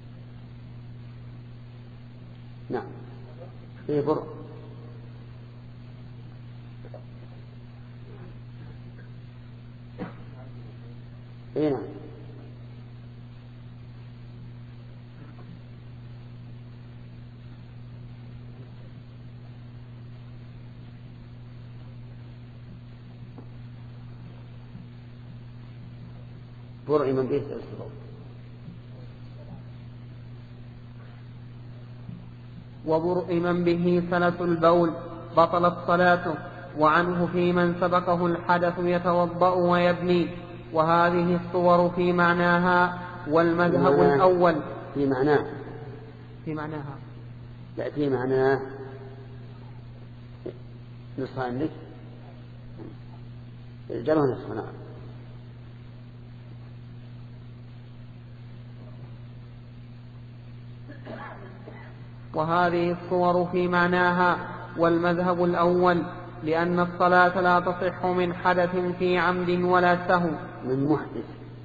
نعم. في برء. اي نعم. برء من به سلس البول. وبرء من به سلس البول بطلت صلاته. وعنه في من سبقه الحدث يتوضأ ويبني. وهذه الصور في معناها. والمذهب في الأول في معناه في معناها لا في معناه نصها عندك جره نصها. وهذه الصور في معناها. والمذهب الأول لأن الصلاة لا تصح من حدث في عمد ولا سهو. من محدث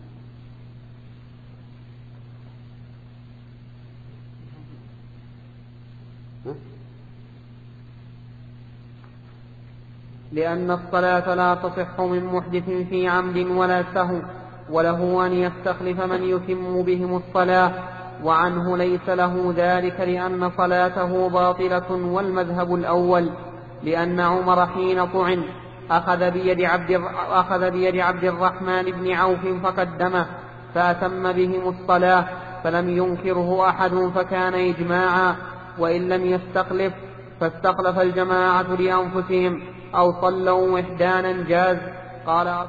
لأن الصلاة لا تصح من محدث في عمد ولا سهو. وله أن يستخلف من يتم بهم الصلاة. وعنه ليس له ذلك لأن صلاته باطلة. والمذهب الأول لأن عمر حين طعن أخذ بيد عبد, أخذ بيد عبد الرحمن بن عوف فقدمه فأتم بهم الصلاة فلم ينكره أحد فكان إجماعا. وإن لم يستخلف فاستخلف الجماعة لأنفسهم أو صلوا وحدانا جاز. قال عمد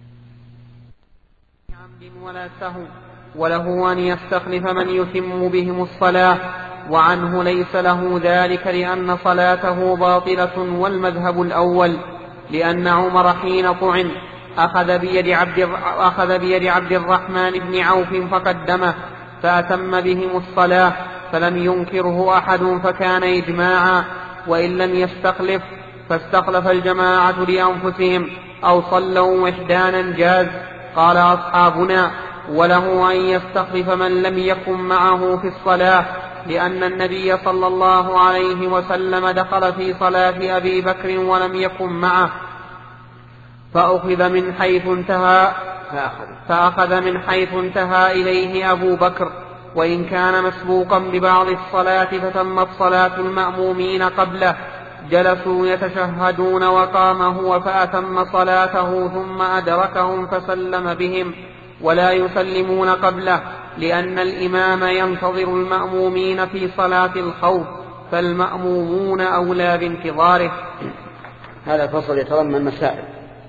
ولا سهو. وله أن يستخلف من يتم بهم الصلاة. وعنه ليس له ذلك لأن صلاته باطلة. والمذهب الأول لأن عمر حين طعن أخذ بيد عبد, أخذ بيد عبد الرحمن بن عوف فقدمه فأتم بهم الصلاة فلم ينكره أحد فكان إجماعا. وإن لم يستخلف فاستخلف الجماعة لأنفسهم أو صلوا وحدانا جاز. قال أصحابنا وله أن يستخلف من لم يكن معه في الصلاة لأن النبي صلى الله عليه وسلم دخل في صلاة أبي بكر ولم يكن معه فأخذ من حيث انتهى فأخذ من حيث انتهى إليه أبو بكر. وإن كان مسبوقا ببعض الصلاة فتمت صلاة المأمومين قبله. جلسوا يتشهدون وقام هو فأتم صلاته ثم أدركهم فسلم بهم ولا يسلمون قبله لأن الإمام ينتظر المأمومين في صلاة الخوف فالمأمومون أولى بانتظاره. هذا الفصل يتضمن مسائل.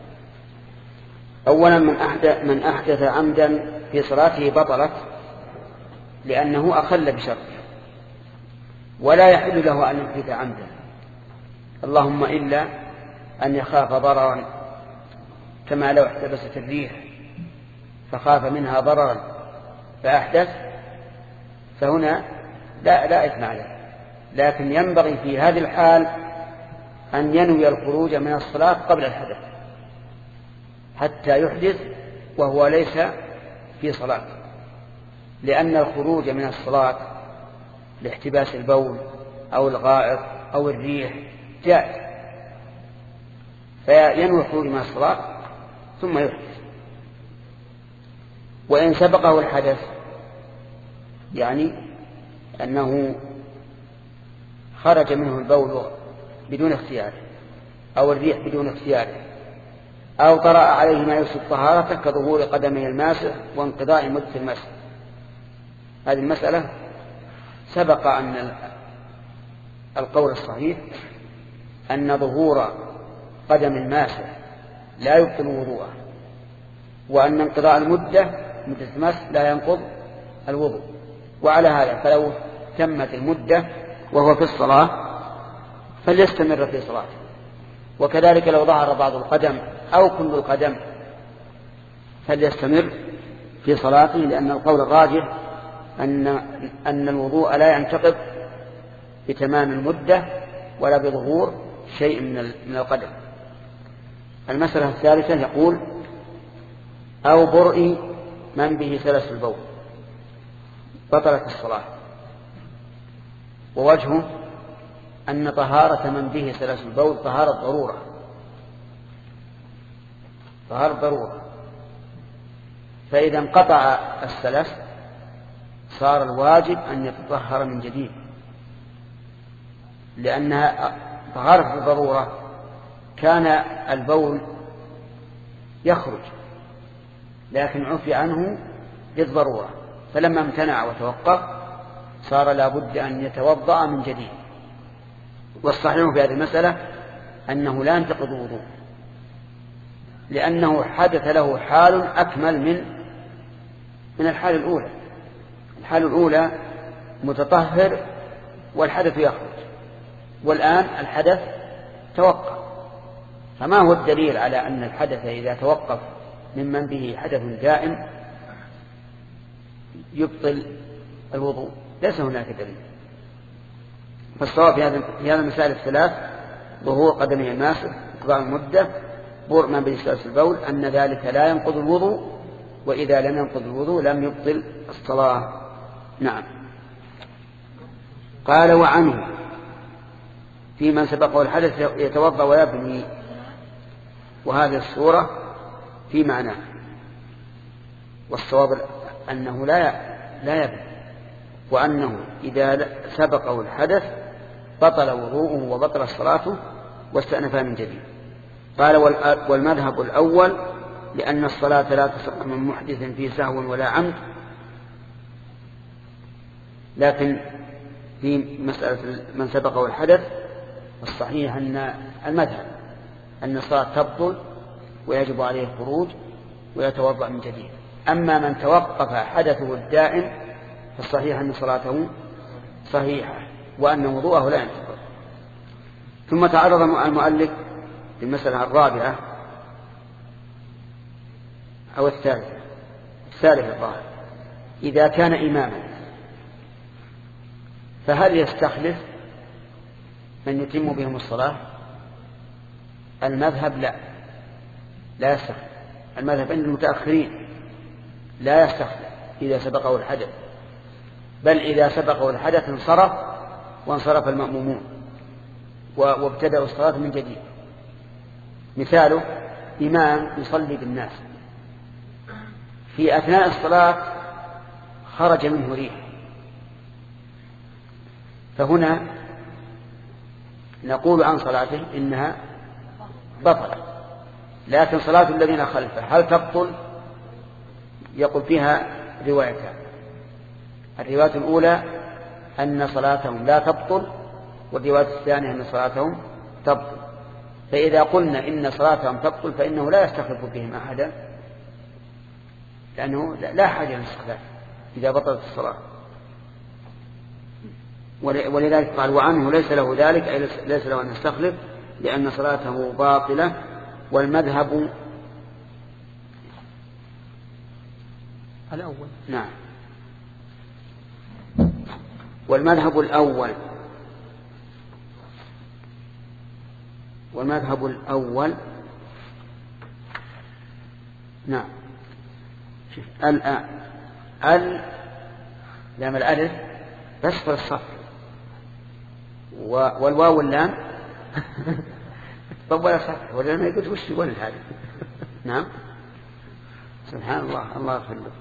أولا من أحدث, من أحدث عمدا في صلاته بطلت لأنه أخل بشرط ولا يحل له أن يحدث عمدا اللهم إلا أن يخاف ضررا كما لو احتبست الريح فخاف منها ضررا فأحدث فهنا لا, لا إثم عليه. لكن ينبغي في هذه الحال أن ينوي الخروج من الصلاة قبل الحدث حتى يحدث وهو ليس في صلاة. لأن الخروج من الصلاة لاحتباس البول أو الغائط أو الريح جائز فينوي الخروج من الصلاة ثم يحدث. وإن سبقه الحدث يعني أنه خرج منه البول بدون اختيار أو الريح بدون اختيار أو طرأ عليه ما يفسد طهارته كظهور قدمه الماسح وانقضاء مدة المسح. هذه المسألة سبق أن القول الصحيح أن ظهور قدم الماسح لا يبطل وضوءه وأن انقضاء المدة مدة المسح لا ينقض الوضوء. وعلى هذا فلو تمت المدة وهو في الصلاة فليستمر في صلاته. وكذلك لو ظهر بعض القدم أو كل القدم فليستمر في صلاته لأن القول الراجح أن, أن الوضوء لا ينتقض بتمام المدة ولا بظهور شيء من القدم. المسألة الثالثة يقول أو برء من به سلس البول بطلت الصلاة. ووجهه أن طهارة من به سلس البول طهارة ضرورة طهارة ضرورة فإذا انقطع السلس صار الواجب أن يتطهر من جديد لأنها طهارة الضرورة. كان البول يخرج لكن عفي عنه للضرورة فلما امتنع وتوقف صار لا بد أن يتوضأ من جديد والصحيح في هذه المسألة أنه لا ينتقض الوضوء، لأنه حدث له حال أكمل من من الحال الأولى. الحال الأولى متطهر والحدث يخرج، والآن الحدث توقف، فما هو الدليل على أن الحدث إذا توقف ممن به حدث دائم يبطل الوضوء؟ ليس هناك دليل. فالصواب في هذا المسائل الثلاث: ظهور قدمه الماسح، انقضاء المدة، برء ما بإسلاس البول، أن ذلك لا ينقض الوضوء، وإذا لم ينقض الوضوء لم يبطل الصلاة. نعم. قال: وعنه في من سبقه الحدث يتوضأ ويبني. وهذه الصورة في معناه، والصواب أنه لا لا يبني، وأنه إذا سبقه الحدث بطل وضوءه وبطل صلاته واستأنفها من جديد. قال: والمذهب الأول لأن الصلاة لا تصح من محدث في سهو ولا عمد. لكن في مسألة من سبقه الحدث الصحيح أن المذهب أن الصلاة تبطل ويجب عليه الخروج ويتوضأ من جديد. أما من توقف حدثه الدائم فالصحيح أن صلاته صحيحة وأن وضوءه لا ينتقض. ثم تعرض المؤلف للمسألة الرابعة أو الثالثة الثالثة الظاهر: إذا كان إماما فهل يستخلف من يتم بهم الصلاة؟ المذهب لا لا يستخلف. المذهب عند المتأخرين لا يستخلف إذا سبقه الحدث، بل إذا سبقه الحدث انصرف وانصرف المأمومون وابتدأوا الصلاة من جديد. مثاله: إمام يصلي بالناس، في أثناء الصلاة خرج منه ريح، فهنا نقول عن صلاته إنها بطلت. لكن صلاة الذين خلفه هل تبطل؟ يقول فيها روايتان: الرواية الأولى أن صلاتهم لا تبطل، والرواية الثانية أن صلاتهم تبطل. فإذا قلنا إن صلاتهم تبطل فإنه لا يستخلف بهم أحدا، لأنه لا حاجة للاستخلاف إذا بطلت الصلاة. ولذلك قال: وعنه ليس له ذلك، أي ليس له أن يستخلف، لأن صلاته باطلة. والمذهب الأول نعم والمذهب الأول والمذهب الأول نعم شوف الآن ال لام الألف بس في الصف، والواو واللام طب ولا صح ولا ما يقول وش يقول هذا. نعم سبحان الله، الله يغفر له.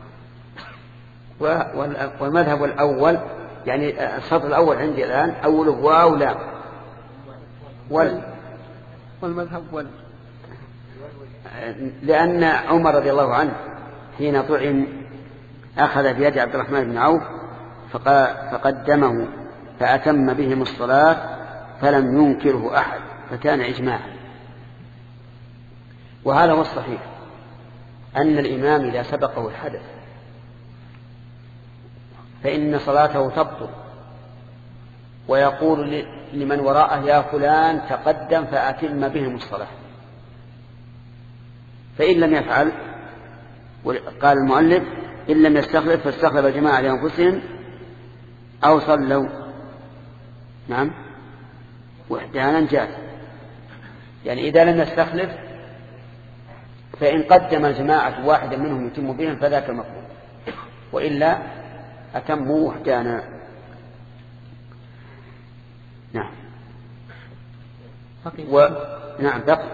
والمذهب الأول يعني السطر الأول عندي الآن أوله واو لام وال والمذهب وال لأن عمر رضي الله عنه حين طعن أخذ بيد عبد الرحمن بن عوف فقدمه فأتم بهم الصلاة فلم ينكره أحد، فكان إجماعا. وهذا هو الصحيح، أن الإمام إذا سبقه الحدث فإن صلاته تبطل، ويقول لمن وراءه: يا فلان تقدم فأتم بهم الصلاة. فإن لم يفعل، قال المؤلف: إن لم يستخلف فاستخلف الجماعة لأنفسهم أو صلوا نعم وحدانا جاز. يعني إذا لم يستخلف فإن قدم الجماعة واحدا منهم يتم بهم فذاك المطلوب، وإلا أتموا وحدانا. نعم و... نعم بقي.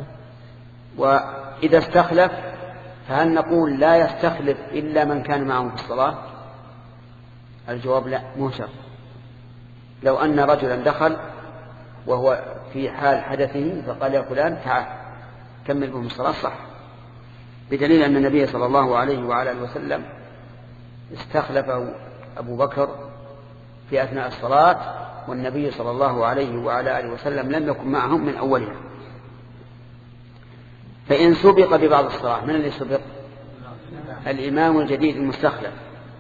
وإذا استخلف فهل نقول لا يستخلف إلا من كان معه في الصلاة؟ الجواب لا، مو شرط. لو أن رجلا دخل وهو في حال حدثه فقال: يا فلان تعال كمل بهم الصلاة، صح، بدليل أن النبي صلى الله عليه وعلى اله وسلم استخلفه أبو بكر في أثناء الصلاة والنبي صلى الله عليه وعلى آله وسلم لم يكن معهم من أولها. فإن سبق ببعض الصلاة، من اللي سبق؟ الإمام الجديد المستخلف.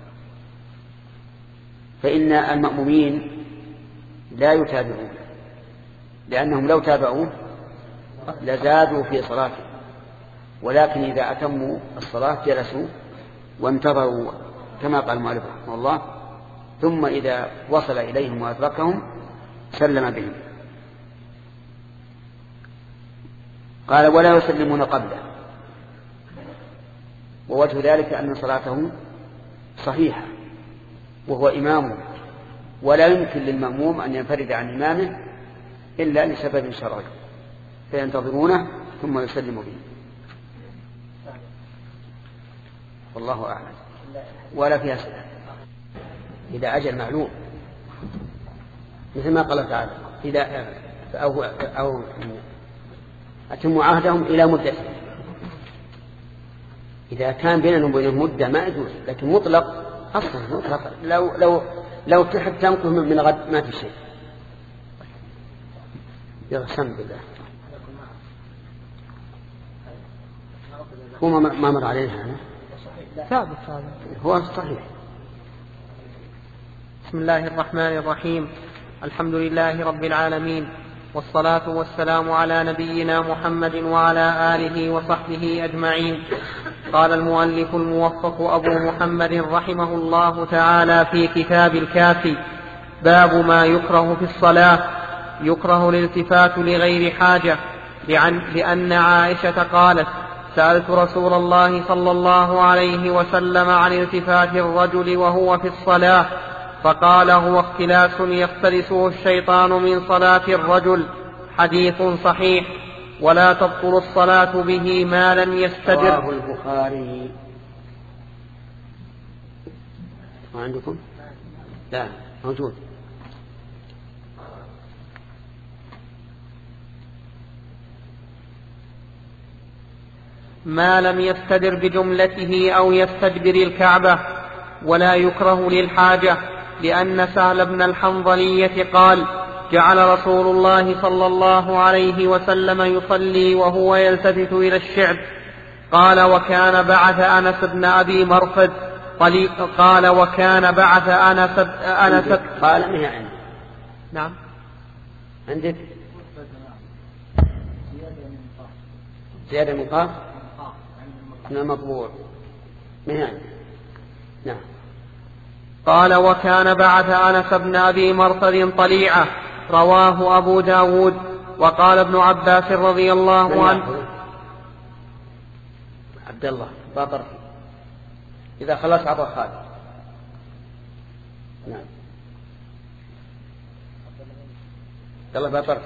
فإن المأمومين لا يتابعون، لأنهم لو تابعوه لزادوا في صلاته، ولكن إذا أتموا الصلاة جلسوا وانتظروا كما قال المؤلف رحمه الله، ثم إذا وصل إليهم وأدركهم سلم بهم. قال ولا يسلمون قبله، ووجه ذلك أن صلاته صحيحة وهو إمامه، ولا يمكن للمأموم أن ينفرد عن إمامه إلا لسبب شرعي، فينتظرونه ثم يسلم به، والله أعلم. ولا فيها سلام إذا أجل معلوم، مثل ما قال تعالى إذا أو, أو أتموا عهدهم إلى مدة. إذا كان بينهم وبينهم مدة ما يجوز، لكن مطلق أصلا مطلق لو لو لو تحب تنقذ من غد ما في شيء. يلا سم بالله. هو ما مر عليها ثابت هذا هو صحيح. بسم الله الرحمن الرحيم. الحمد لله رب العالمين، والصلاة والسلام على نبينا محمد وعلى آله وصحبه أجمعين. قال المؤلف الموفق أبو محمد رحمه الله تعالى في كتاب الكافي: باب ما يكره في الصلاة. يكره الالتفات لغير حاجة، لأن عائشة قالت: سألت رسول الله صلى الله عليه وسلم عن التفات الرجل وهو في الصلاة، فقال: هو اختلاس يختلسه الشيطان من صلاة الرجل. حديث صحيح، ولا تبطل الصلاة به ما لم يستدر. رواه البخاري. ما عندكم؟ لا موجود. ما لم يستدر بجملته أو يستدبر الكعبة. ولا يكره للحاجة، لأن سهل بن الحنظلية قال: جعل رسول الله صلى الله عليه وسلم يصلي وهو يلتفت إلى الشعب. قال: وكان بعث أنس بن أبي مرفد قال وكان بعث أنس أنس قال ما هي عندي؟ نعم عندك زيادة من قاف من مطبوع ما هي عندي؟ نعم. قال: وكان بعث أنس بن أبي مرثد طليعة. رواه أبو داود. وقال ابن عباس رضي الله عنه: عبد الله باطر إذا خلص عطى خالد. نعم يلا باطر.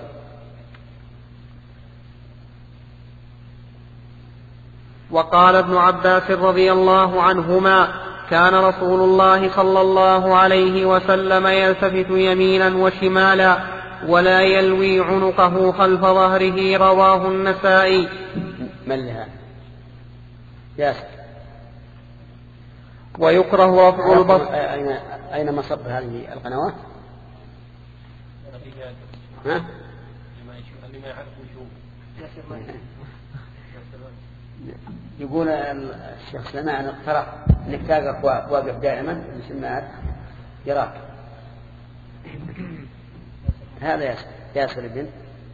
وقال ابن عباس رضي الله عنهما: كان رسول الله صلى الله عليه وسلم يلتفت يمينا وشمالا ولا يلوي عنقه خلف ظهره. رواه النسائي. من لها ياسر. ويكره رفع البصر. أين أين مصب هذه القنوات؟ ها؟ يقول الشيخ سلمان اقترح انك تقف واقف دائما السماعات يراك. هذا ياسر ياسر بن.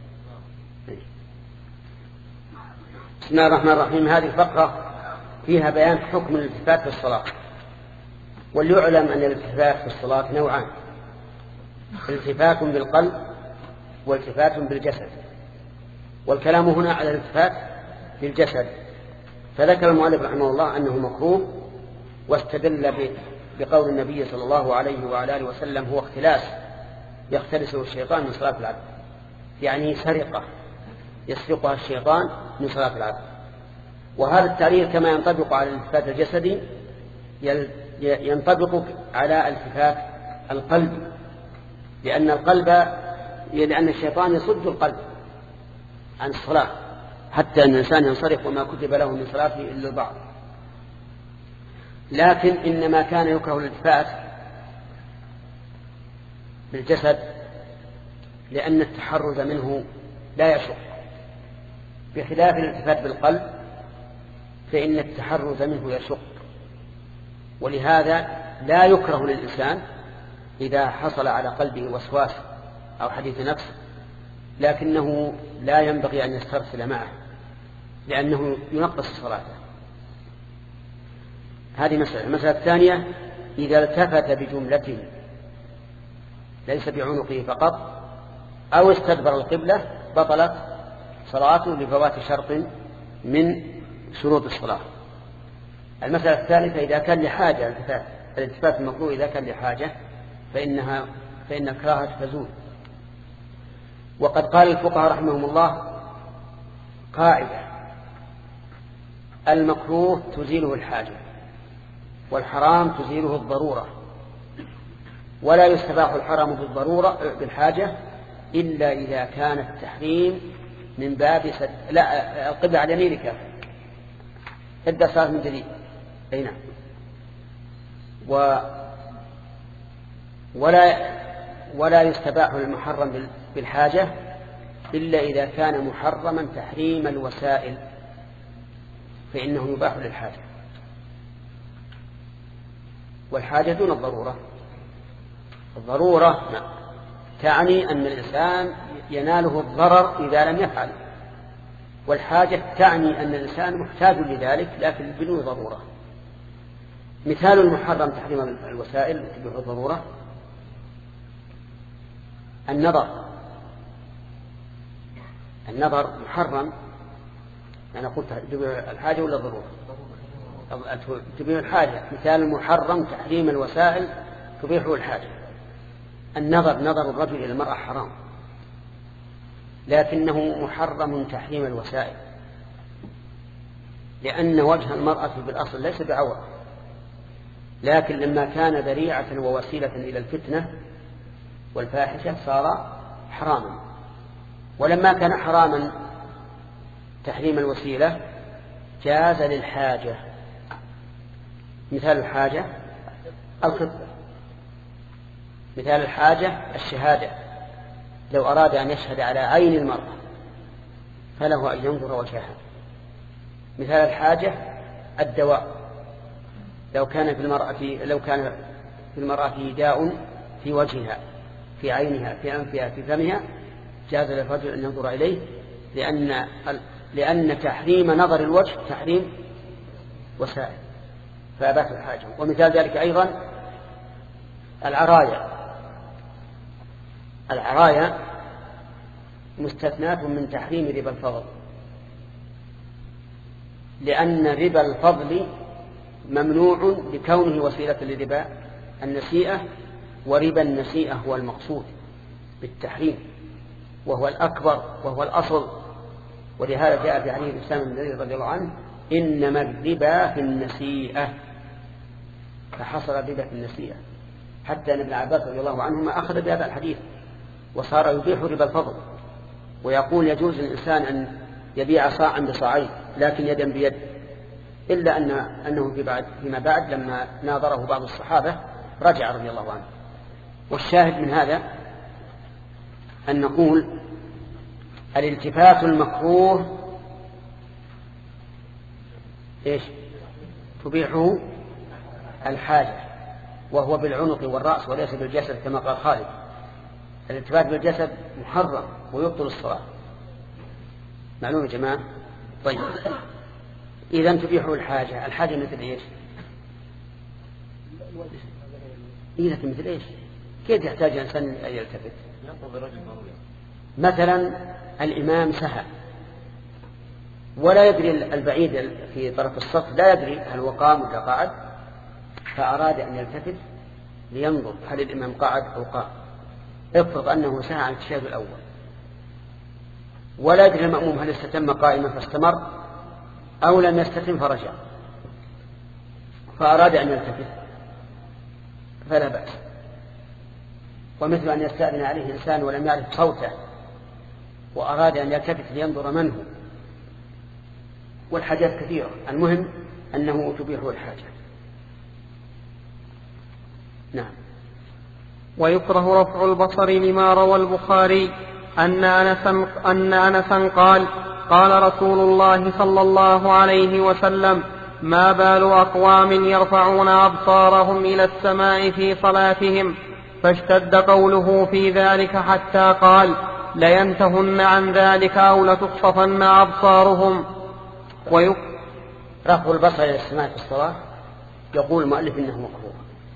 بسم الله الرحمن الرحيم. هذه الفقرة فيها بيان حكم الالتفات في الصلاة. وليعلم أن الالتفات في الصلاة نوعان: التفات بالقلب والتفات بالجسد. والكلام هنا على الالتفات بالجسد. فذكر المؤلف رحمه الله أنه مكروه، واستدل بقول النبي صلى الله عليه وعلى آله وسلم: هو اختلاس يختلسه الشيطان من صلاة العبد، يعني سرقة يسرقها الشيطان من صلاة العبد. وهذا التعليل كما ينطبق على الالتفات الجسدي ينطبق على التفات القلب، لأن القلب لأن الشيطان يصد القلب عن الصلاة حتى أن الإنسان ينصرف وما كتب له من صلاته إلا البعض. لكن إنما كان يكره الالتفات بالجسد لأن التحرز منه لا يشق، بخلاف الالتفات بالقلب فإن التحرز منه يشق. ولهذا لا يكره للإنسان إذا حصل على قلبه وسواس أو حديث نفس، لكنه لا ينبغي أن يسترسل معه لأنه ينقص صلاته. هذه مسألة. المسألة الثانية إذا التفت بجملته ليس بعنقه فقط أو استدبر القبلة بطلت صلاته لفوات شرط من شروط الصلاة. المسألة الثالثة إذا كان لحاجة الالتفات الالتفات المكروه إذا كان لحاجة فإنها فإن الكراهة تزول. وقد قال الفقهاء رحمهم الله قاعدة: المكروه تزيله الحاجة والحرام تزيله الضرورة، ولا يستباح الحرام بالضرورة بالحاجة إلا إذا كان التحريم من باب سد... لا القبلة على يمينك ابدأ صلاة من جديد. أي نعم. و... ولا ولا يستباح المحرم بالحاجة إلا إذا كان محرما تحريم الوسائل فإنه يباح للحاجة، والحاجة دون الضرورة. الضرورة تعني أن الإنسان يناله الضرر إذا لم يفعل، والحاجة تعني أن الإنسان محتاج لذلك لكن بدون ضرورة. مثال المحرم تحريم الوسائل تبيح الضرورة: النظر. النظر محرم، يعني قلت تبيح الحاجة ولا الضرورة؟ تبيح الحاجة. مثال المحرم تحريم الوسائل تبيحه الحاجة. النظر نظر الرجل إلى المرأة حرام، لكنه محرم تحريم الوسائل، لأن وجه المرأة بالأصل ليس بعورة، لكن لما كان ذريعة ووسيلة إلى الفتنة والفاحشة صار حراما. ولما كان حراما تحريم الوسيلة جاز للحاجة. مثال الحاجة الخطبة، مثال الحاجة الشهادة، لو أراد أن يشهد على عين المرأة فله أن ينظر وجهها. مثال الحاجة الدواء، لو كان في المرأة لو كان في المرأة داء في وجهها في عينها في أنفها في فمها جاز للرجل أن ينظر إليه، لأن لأن تحريم نظر الوجه تحريم وسائل فأباح الحاجة. ومثال ذلك أيضا العرايا. العرايا مستثناة من تحريم ربا الفضل، لأن ربا الفضل ممنوع لكونه وسيلة لربا النسيئة، وربا النسيئة هو المقصود بالتحريم وهو الأكبر وهو الأصل. ولهذا جاء في حديث سالم بن زيد رضي الله عنه: إنما الربا في النسيئة، فحصل الربا في النسيئة، حتى أن ابن عباس رضي الله عنهما أخذ بهذا الحديث وصار يبيح ربا الفضل، ويقول يجوز للإنسان أن يبيع صاعا بصاعين لكن يدا بيد، إلا أن أنه في بعد فيما بعد لما ناظره بعض الصحابة رجع رضي الله عنه. والشاهد من هذا أن نقول الالتفات المكروه إيش تبيحه الحاجة، وهو بالعنق والرأس وليس بالجسد كما قال خالد. الالتفات بالجسد محرم ويبطل الصلاة. معلوم يا جماعة؟ طيب إذا تبيحه الحاجة. الحاجة مثل إيش؟ إذا مثل إيش؟ كيف يحتاج الإنسان أن يلتفت؟ مثلا الإمام سهى ولا يدري البعيد في طرف الصف لا يدري هل هو قام ولا قاعد، فأراد أن يلتفت لينظر هل الإمام قاعد أو قام. افرض أنه سهى عن التشهد الأول ولا يدري المأموم هل استتم قائما فاستمر أو لم يستتم فرجع، فأراد أن يلتفت فلا بأس. ومثل أن يستأذن عليه إنسان ولم يعرف صوته وأراد أن يلتفت لينظر من هو، والحاجات كثيرة. المهم أنه تبيحه الحاجة. نعم. ويكره رفع البصر لما روى البخاري أن أنسا, أن أنسا قال قال رسول الله صلى الله عليه وسلم ما بال أقوام يرفعون أبصارهم إلى السماء في صلاتهم، فاشتد قوله في ذلك حتى قال لينتهن عن ذلك أو لتخطفن أبصارهم. ويك... رفع البصر إلى السماء في الصلاة يقول المؤلف إنه مكروه.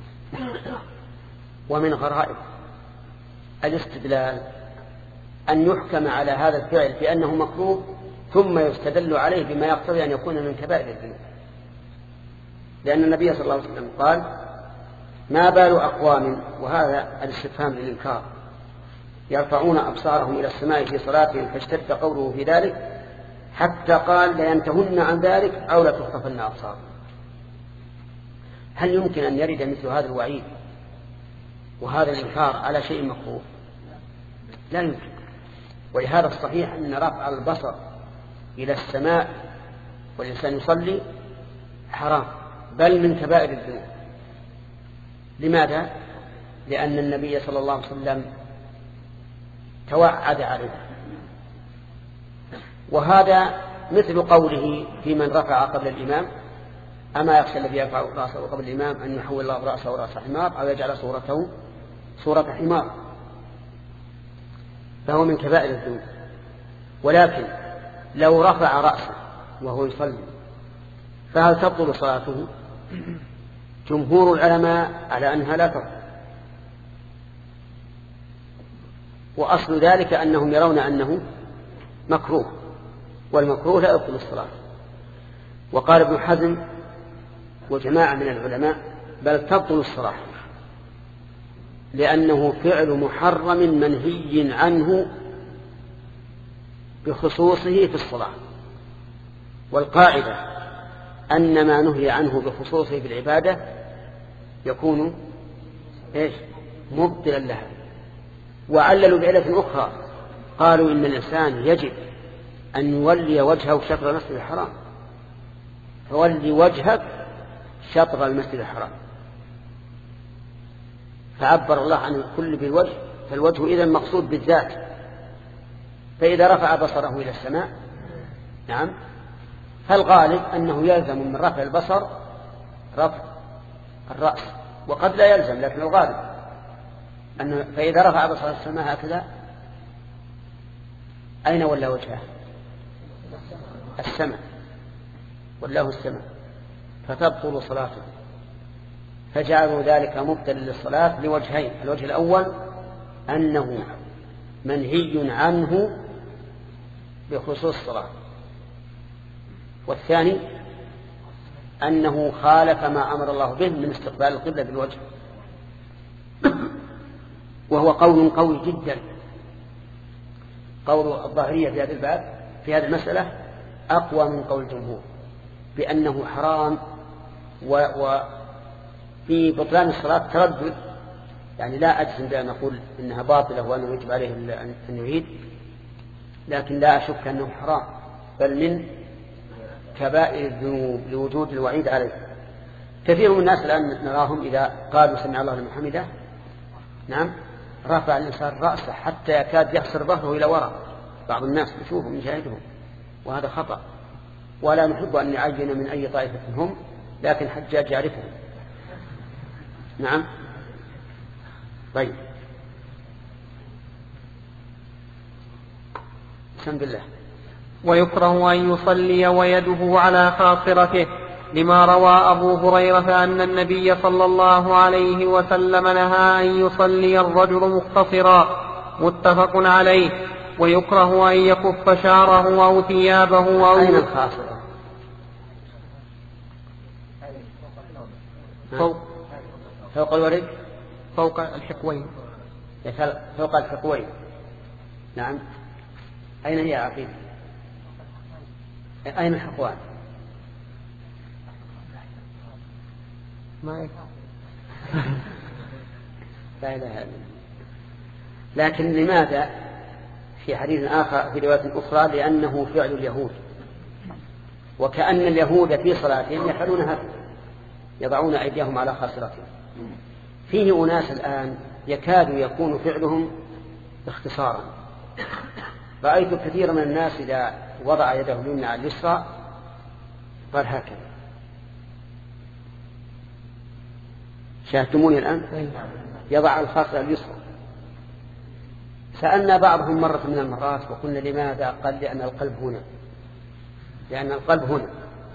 ومن غرائب الاستدلال أن يحكم على هذا الفعل بأنه مكروه ثم يستدل عليه بما يقتضي أن يكون من كبائر الذنوب، لأن النبي صلى الله عليه وسلم قال ما بال أقوام، وهذا الاستفهام للإنكار، يرفعون أبصارهم إلى السماء في صلاتهم فاشتد قوله في ذلك حتى قال لينتهن عن ذلك أو لتخطفن أبصارهم. هل يمكن أن يرد مثل هذا الوعيد وهذا الإنكار على شيء مكروه؟ لا يمكن. ولهذا الصحيح أن رفع البصر إلى السماء والإنسان يصلي حرام، بل من كبائر الذنوب. لماذا؟ لأن النبي صلى الله عليه وسلم توعد عليه. وهذا مثل قوله في من رفع قبل الإمام أما يخشى الذي يرفع رأسه قبل الإمام أن يحول الله رأسه رأس حمار أو يجعل صورته صورة حمار، فهو من كبائر الذنوب. ولكن لو رفع رأسه وهو يصلي فهل تبطل صلاته؟ جمهور العلماء على أنها لا تبطل، وأصل ذلك أنهم يرون أنه مكروه، والمكروه لا يبطل الصلاة. وقال ابن حزم وجماعة من العلماء بل تبطل الصلاة، لأنه فعل محرم منهي عنه بخصوصه في الصلاة. والقاعدة أن ما نهي عنه بخصوصه في العبادة يكون إيش؟ مبطلا لها. وعللوا بعلة أخرى، قالوا إن الإنسان يجب أن يولي وجهه شطر المسجد الحرام، فولي وجهك شطر المسجد الحرام، فعبر الله عن الكل بالوجه، فالوجه إذا مقصود بالذات. فإذا رفع بصره إلى السماء نعم فالغالب أنه يلزم من رفع البصر رفع الرأس، وقد لا يلزم، لكن الغالب أنه فإذا رفع بصر السماء هكذا أين ولا وجهه؟ السماء، والله السماء، فتبطل صلاته. فجعلوا ذلك مبتلا للصلاة لوجهين: الوجه الأول أنه منهي عنه بخصوص الصلاة، والثاني أنه خالف ما أمر الله به من استقبال القبلة بالوجه، وهو قول قوي جدا. قول الظاهرية في هذا الباب في هذه المسألة أقوى من قول الجمهور بأنه حرام، وفي بطلان الصلاة تردد، يعني لا أجزم بأن أقول إنها باطلة وأنه يجب عليه أن يعيد، لكن لا أشك أنه حرام بل من كبائر الذنوب لوجود الوعيد عليه. كثير من الناس الآن نراهم إذا قالوا سمع الله لمن حمده نعم رفع الإنسان رأسه حتى يكاد يحصر ظهره إلى وراء. بعض الناس نشوفهم نشاهدهم، وهذا خطأ، ولا نحب أن نعين من أي طائفة هم، لكن حجاج يعرفهم. نعم طيب بسم الله. ويكره أن يصلي ويده على خاصرته، لما روى أبو هريرة أن النبي صلى الله عليه وسلم نهى أن يصلي الرجل مختصرا، متفق عليه. ويكره أن يكف شعره أو ثيابه أو أين الخاصرة؟ فوق فوق الورد، فوق الحقوين، فوق الحقوين. نعم. أين هي عقيد؟ أين الحقوان؟ ما يكفي. لا إله إلا الله. لكن لماذا في حديث آخر في رواية أخرى؟ لأنه فعل اليهود، وكأن اليهود في صلاتهم يفعلون هكذا، يضعون أيديهم على خاصرتهم. فيه أناس الآن يكاد يكون فعلهم اختصارا. رأيت كثير من الناس إذا وضع يده اليمنى على اليسرى قال هكذا. شاهدتموني الآن؟ يضع الخاص على اليسرى. سألنا بعضهم مرة من المرات وقلنا لماذا؟ قال لأن القلب هنا، لأن القلب هنا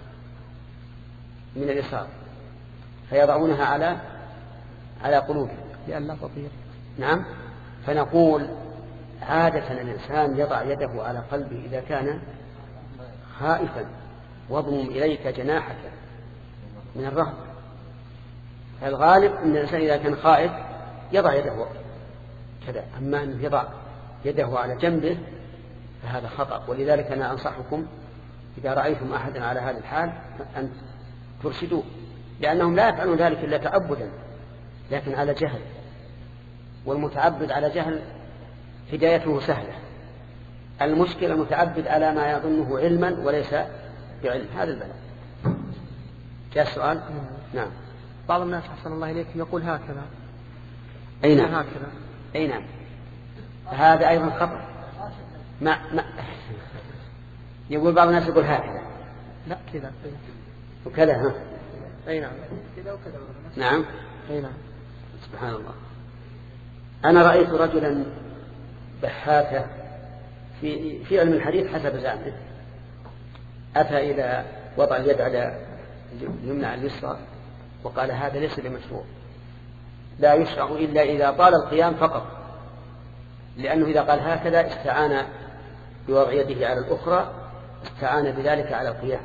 من اليسار، فيضعونها على على قلوبهم لأن لا تطير. نعم. فنقول عادة الإنسان يضع يده على قلبه إذا كان خائفا، واضمم إليك جناحك من الرهب. فالغالب أن الإنسان إذا كان خائف يضع يده كذا، أما أن يضع يده على جنبه فهذا خطأ. ولذلك أنا أنصحكم إذا رأيتم أحدا على هذا الحال أن ترشدوه، لأنهم لا يفعلون ذلك إلا تعبدا لكن على جهل، والمتعبد على جهل هدايته سهلة. المشكلة المتعبد على ما يظنه علما وليس بعلم، هذا البلاء. جاء السؤال؟ نعم. بعض الناس حسن الله إليكم يقول هكذا. أي نعم. هكذا. أي نعم. هذا أيضا خطأ. ما ما يقول بعض الناس يقول هكذا. لا كذا وكذا. ها. أي نعم. كذا وكذا. نعم. أي نعم. سبحان الله. أنا رأيت رجلا بحاثة في في علم الحديث حسب زعمه، أتى إلى وضع اليد على اليمنى على اليسرى وقال هذا ليس بمشروع، لا يشرع إلا إذا طال القيام فقط، لأنه إذا قال هكذا استعان بوضع يده على الأخرى، استعان بذلك على القيام.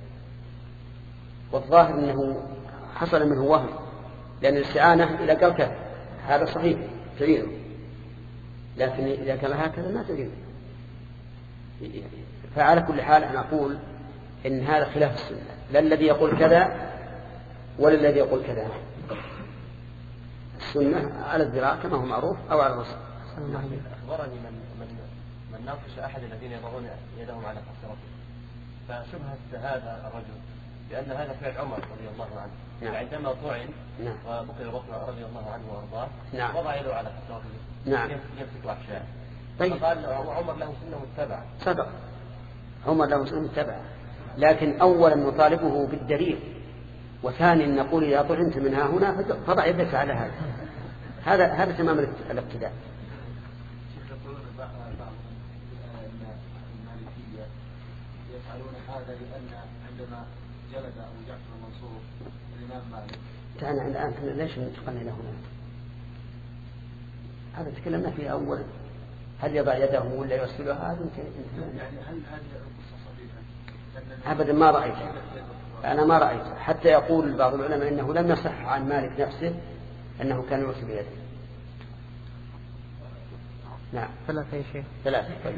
والظاهر أنه حصل منه وهم، لأن الاستعانة إذا قال كذا هذا صحيح تعينه، لكن إذا كان هكذا ما تعينه. فعلى كل حال أنا أقول إن هذا خلاف السنة، لا الذي يقول كذا ولا الذي يقول كذا. السنة على الذراع كما هو معروف أو على الرسل. أخبرني من من من ناقش أحد الذين يضعون يدهم على خصرته، فشبهت هذا الرجل لأن هذا فعل عمر رضي الله عنه. نعم. عندما طعن نعم. وبقي بطن رضي الله عنه وأرضاه. نعم. وضع يده على خصرته. نعم. يمسك وحشاه. طيب. فقال عمر له سنة متبعة. صدق. عمر له سنة متبعة، لكن أولا نطالبه بالدليل، وثانيا نقول إذا طعنت منها هنا فضع يدك على هذا. هذا هذا تمام الابتداء. يفعلون هذا لأن عندما جلد أبو جعفر المنصور الإمام مالك. تعالى الآن ليش نتقنن له هنا؟ هذا تكلمنا فيه أول، هل يضع يده ولا يرسلها؟ هذا يعني هل هذه القصة صحيحة؟ أبدا ما رأيت، أنا ما رأيت حتى يقول بعض العلماء إنه لم يصح عن مالك نفسه أنه كان يرسل يده. نعم. ثلاثة يا شيخ. ثلاثة. طيب.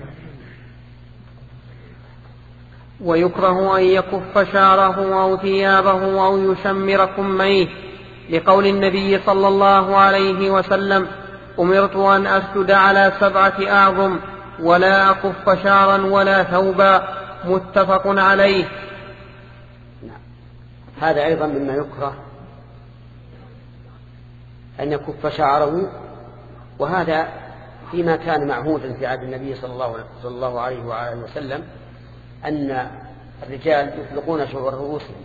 ويكره أن يكف شعره أو ثيابه أو يشمر كميه، لقول النبي صلى الله عليه وسلم: أمرت أن أسجد على سبعة أعظم ولا أكف شعرا ولا ثوبا، متفق عليه. نعم. هذا أيضا مما يكره أن يكف شعره، وهذا فيما كان معهودا في عهد النبي صلى الله عليه وآله وسلم أن الرجال يطلقون شعور رؤوسهم،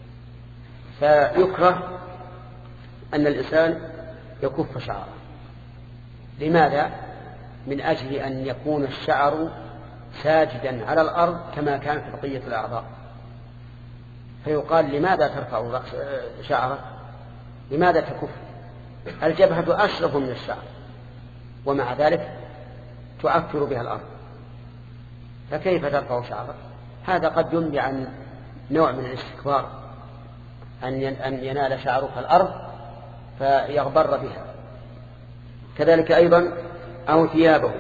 فيكره أن الإنسان يكف شعره. لماذا؟ من أجل أن يكون الشعر ساجدا على الأرض كما كانت بقية الأعضاء. فيقال: لماذا ترفع شعرك؟ لماذا تكف؟ الجبهة أشرف من الشعر، ومع ذلك تعفر بها الأرض، فكيف ترفع شعرك؟ هذا قد ينبي عن نوع من الاستكبار، أن ينال شعرك الأرض فيغبر بها. كذلك أيضا أو ثيابه،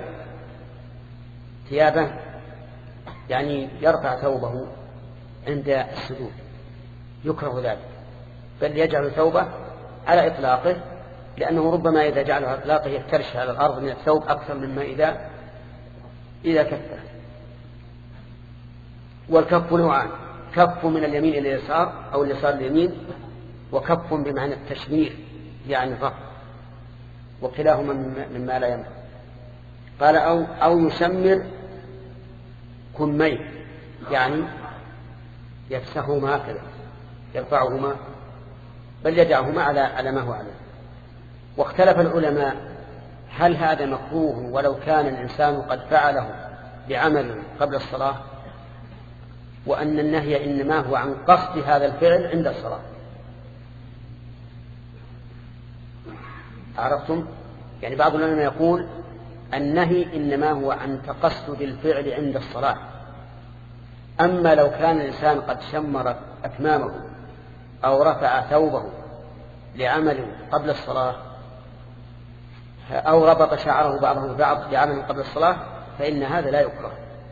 ثيابه يعني يرفع ثوبه عند السجود، يكره ذلك، بل يجعل ثوبه على إطلاقه، لأنه ربما إذا جعله على إطلاقه يفترش على الأرض من الثوب أكثر مما إذا إذا كفه. والكف نوعان: كف من اليمين إلى اليسار أو اليسار اليمين، وكف بمعنى التشمير يعني الرفع. وكلاهما مما لا ينفع. قال أو, أو يشمر كميه، يعني يفسخهما هكذا يرفعهما بل يدعهما على على ما هو عليه. واختلف العلماء هل هذا مكروه ولو كان الإنسان قد فعله بعمل قبل الصلاة، وأن النهي إنما هو عن قصد هذا الفعل عند الصلاة. عرفتم؟ يعني بعض العلماء يقول النهي إنما هو عن تقصد الفعل عند الصلاة، أما لو كان الإنسان قد شمر أكمامه أو رفع ثوبه لعمل قبل الصلاة أو ربط شعره بعضه ببعض لعمل قبل الصلاة فإن هذا لا يكره،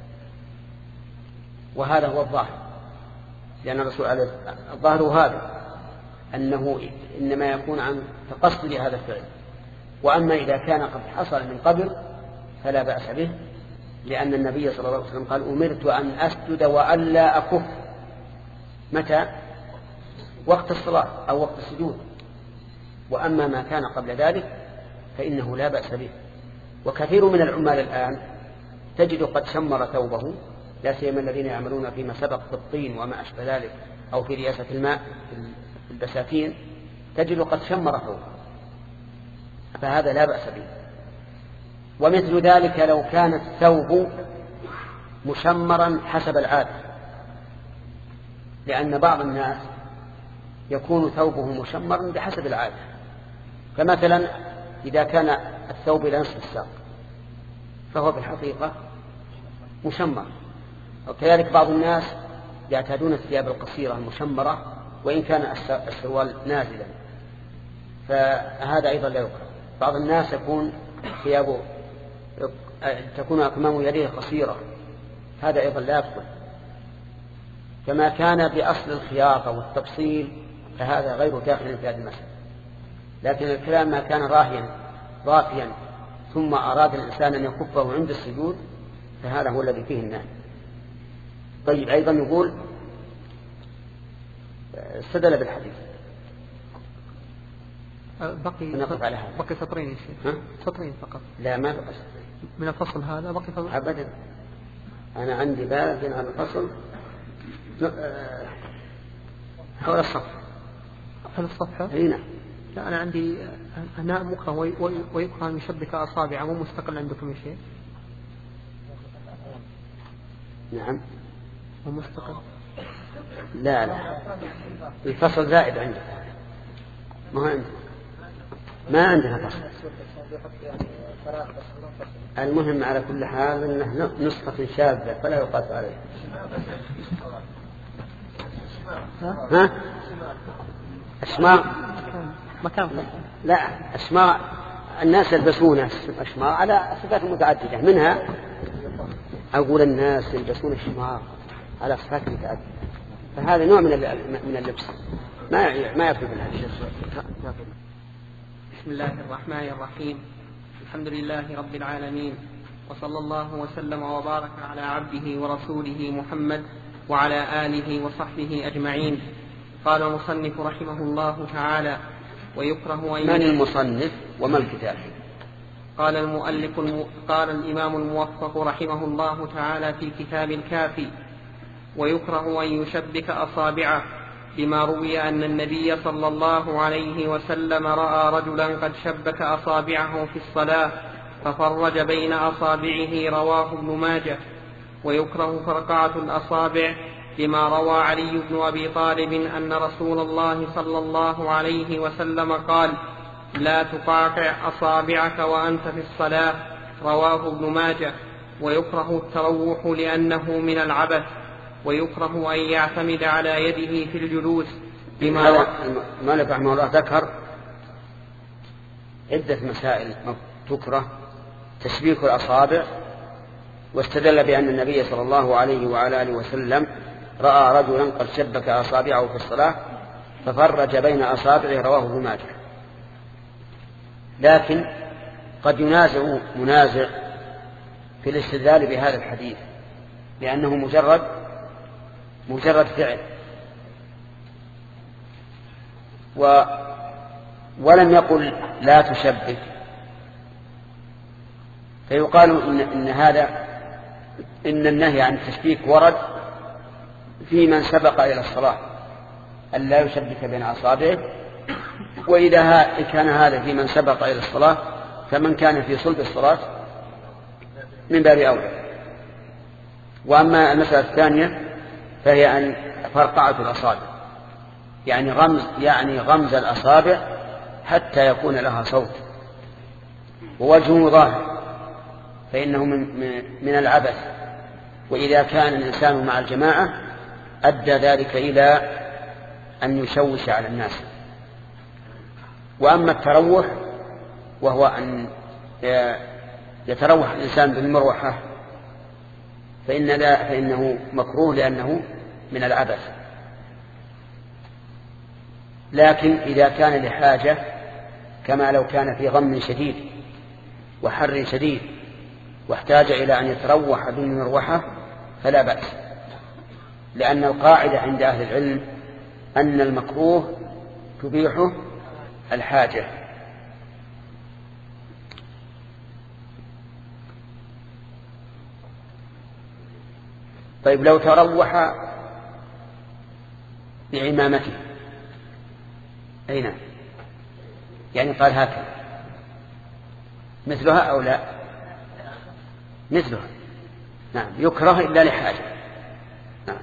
وهذا هو الظاهر، لأن الرسول عليه الظاهر هذا أنه إنما يكون عن تقصد لهذا الفعل. وأما إذا كان قد حصل من قبل فلا بأس به، لأن النبي صلى الله عليه وسلم قال أمرت أن أسجد وألا أكف. متى؟ وقت الصلاة أو وقت السجود. وأما ما كان قبل ذلك فإنه لا بأس به. وكثير من العمال الآن تجد قد شمر ثوبه، لا سيما الذين يعملون فيما سبق في الطين وما أشبه ذلك أو في رياسة الماء في البساتين، تجد قد شمر ثوبه، فهذا لا بأس به. ومثل ذلك لو كان الثوب مشمرا حسب العادة، لأن بعض الناس يكون ثوبه مشمرا بحسب العادة، فمثلا إذا كان الثوب إلى نصف الساق فهو بالحقيقة مشمر. وكذلك بعض الناس يعتادون الثياب القصيرة المشمرة وإن كان السروال نازلا، فهذا أيضا لا يكره. بعض الناس يكون ثيابه تكون أكمام يديه قصيرة، هذا أيضا لا يدخل. كما كان بأصل الخياطة والتفصيل فهذا غير داخل في هذه المسألة. لكن الكلام ما كان راهيا رافيا ثم أراد الإنسان أن يكفه عند السجود فهذا هو الذي فيه النهي. طيب أيضا يقول استدل بالحديث. بقي بقي سطرين يا شيخ، سطرين فقط. لا ما بقي من الفصل هذا بقي فصل أبدا. أنا عندي باب عن الفصل حول الصفحة. حول الصفحة؟ أي نعم. لا أنا عندي أنا مكره ويكره أن يشبك أصابعه، مو مستقل عندكم يا شيخ؟ نعم مو مستقل. لا لا الفصل زائد عندك، ما عندك ما عندنا فصل. المهم على كل حال أنه نسخة شاذة فلا يقاس عليه. ها؟ أشماع مكان لا أشماع الناس يلبسون أشماع على صفات متعددة، منها أقول الناس يلبسون الشماع على صفات متعددة، فهذا نوع من من اللبس ما ما يفرق بالحديث. بسم الله الرحمن الرحيم. الحمد لله رب العالمين، وصلى الله وسلم وبارك على عبده ورسوله محمد وعلى آله وصحبه أجمعين. قال المصنف رحمه الله تعالى: ويكره أن من المصنف وما الكتاب؟ قال المؤلف الم... قال الإمام الموفق رحمه الله تعالى في كتاب الكافي: ويكره أن يشبك أصابعه، لما روي أن النبي صلى الله عليه وسلم رأى رجلا قد شبك أصابعه في الصلاة ففرج بين أصابعه، رواه ابن ماجه. ويكره فرقعة الأصابع، لما روى علي بن أبي طالب أن رسول الله صلى الله عليه وسلم قال: لا تقعقع أصابعك وأنت في الصلاة، رواه ابن ماجه. ويكره التروح لأنه من العبث. ويكره أن يعتمد على يده في الجلوس، لما المؤلف رحمه الله ذكر عدة مسائل تكره تشبيك الأصابع، واستدل بأن النبي صلى الله عليه وعلى آله وسلم رأى رجلا قد شبك أصابعه في الصلاة ففرج بين أصابعه، رواه ابن ماجه. لكن قد ينازع منازع في الاستدلال بهذا الحديث، لأنه مجرد مجرد فعل، و ولم يقل لا تشبك، فيقال إن, إن هذا إن النهي عن التشبيك ورد في من سبق إلى الصلاة أن لا يشبك بين أصابعه، وإذا كان هذا في من سبق إلى الصلاة فمن كان في صلب الصلاة من باب أولى. وأما المسألة الثانية فهي أن فرقعة الأصابع، يعني غمز يعني غمز الأصابع حتى يكون لها صوت ووجهه ظاهر، فإنه من, من العبث، وإذا كان الإنسان مع الجماعة أدى ذلك إلى أن يشوش على الناس. وأما التروح وهو أن يتروح الإنسان بالمروحة فإن لا فإنه مكروه لأنه من العبث. لكن إذا كان لحاجة كما لو كان في غم شديد وحر شديد واحتاج إلى أن يتروح بالمروحة فلا بأس، لأن القاعدة عند أهل العلم أن المكروه تبيحه الحاجة. طيب لو تروح بعمامته أين يعني قال هكذا مثلها أو لا؟ مثلها، نعم، يكره إلا لحاجة. نعم.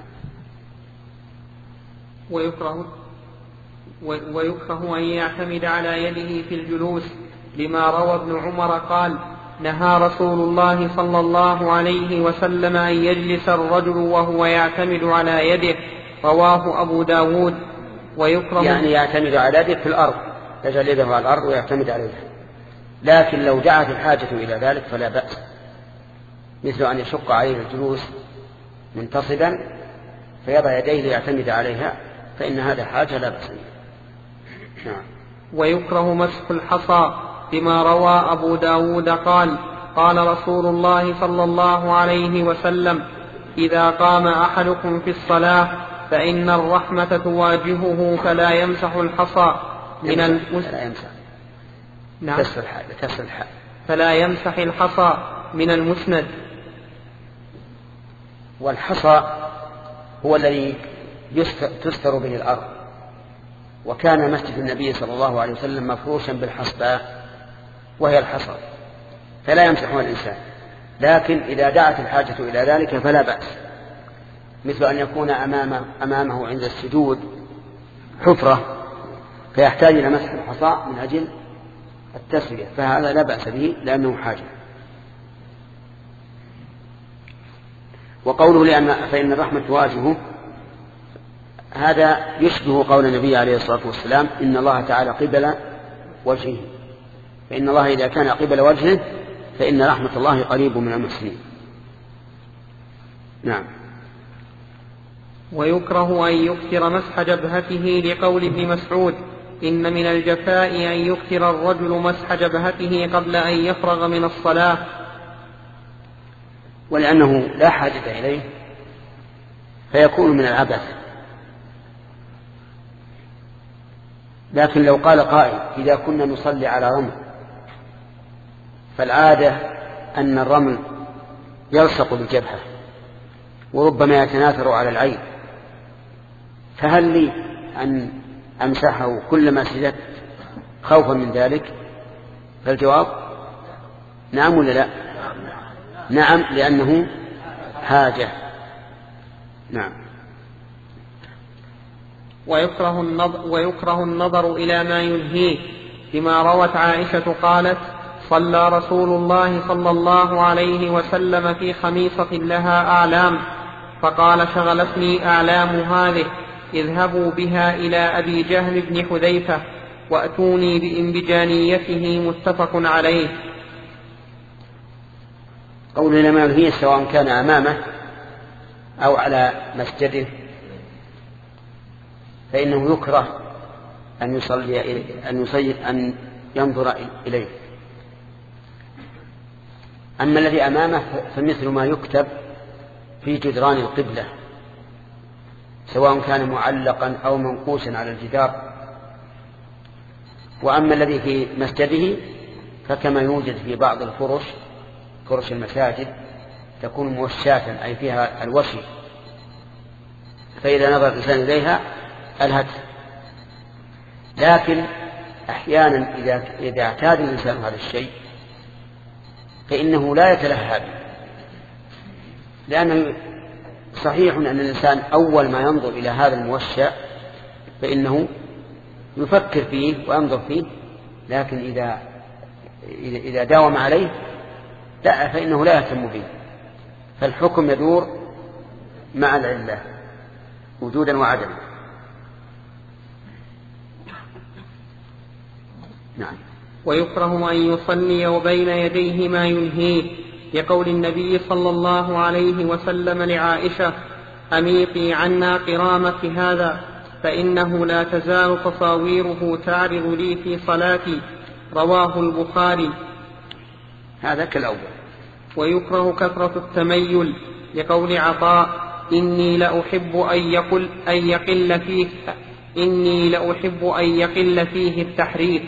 ويكره ويكره أن يعتمد على يده في الجلوس، لما روى ابن عمر قال: نهى رسول الله صلى الله عليه وسلم أن يجلس الرجل وهو يعتمد على يده، رواه أبو داود. ويكره يعني يعتمد على يده في الأرض، يجعل يده على الأرض ويعتمد عليها، لكن لو دعت الحاجة إلى ذلك فلا بأس، مثل أن يشق عليه الجلوس منتصبا فيضع يديه ليعتمد عليها، فإن هذا حاجة لا بأس. نعم. ويكره مسح الحصى، لما روى أبو داود قال: قال رسول الله صلى الله عليه وسلم: إذا قام أحدكم في الصلاة فإن الرحمة تواجهه فلا يمسح الحصى من المسند. نعم. فلا يمسح الحصى من المسند. والحصى هو الذي تستر به الأرض، وكان مسجد النبي صلى الله عليه وسلم مفروشا بالحصباء وهي الحصى، فلا يمسحها الإنسان، لكن إذا دعت الحاجة إلى ذلك فلا بأس، مثل أن يكون أمامه, أمامه عند السجود حفرة فيحتاج إلى مسح الحصى من أجل التسوية، فهذا لا بأس به لأنه حاجة. وقوله لأن فإن الرحمة تواجهه، هذا يشبه قول النبي عليه الصلاة والسلام: إن الله تعالى قبل وجهه، فإن الله إذا كان قبل وجهه فإن رحمة الله قريب من المحسنين. نعم. ويكره أن يكثر مسح جبهته، لقول ابن مسعود: إن من الجفاء أن يكثر الرجل مسح جبهته قبل أن يفرغ من الصلاة، ولأنه لا حاجة إليه فيكون من العبث. لكن لو قال قائل: إذا كنا نصلي على رمل، فالعادة أن الرمل يلصق بالجبهة وربما يتناثر على العين، فهل لي أن أمسحه كلما سجدت خوفا من ذلك؟ فالجواب نعم ولا لا؟ نعم، لأنه حاجة. نعم. ويكره النظر, ويكره النظر إلى ما يلهيه، لما روت عائشة قالت: صلى رسول الله صلى الله عليه وسلم في خميصة لها أعلام، فقال: شغلتني أعلام هذه، اذهبوا بها إلى أبي جهل بن حذيفة وأتوني بإنبجانيته. متفق عليه. قول إلى ما يلهيه سواء كان أمامه أو على مسجده فإنه يكره أن يصلي أن يصلي أن ينظر إليه. أما الذي أمامه فمثل ما يكتب في جدران القبلة، سواء كان معلقا أو منقوشا على الجدار. وأما الذي في مسجده فكما يوجد في بعض الفرش فرش المساجد تكون موشاة أي فيها الوشي، فإذا نظر الإنسان إليها ألهته. لكن أحيانا إذا, إذا اعتاد الإنسان هذا الشيء فإنه لا يتلهى به، لأنه صحيح أن الإنسان أول ما ينظر إلى هذا الموشى فإنه يفكر فيه وينظر فيه، لكن إذا إذا داوم عليه لا فإنه لا يهتم به. فالحكم يدور مع العلة وجودا وعدما. نعم. ويكره أن يصلي وبين يديه ما ينهيه، لقول النبي صلى الله عليه وسلم لعائشة: أميطي عنا قرامك هذا فإنه لا تزال تصاويره تعرض لي في صلاتي. رواه البخاري. هذا كالأول. ويكره كثرة التميل، لقول عطاء: إني لأحب أن يقل أن يقل فيه إني لأحب أن يقل فيه التحريك،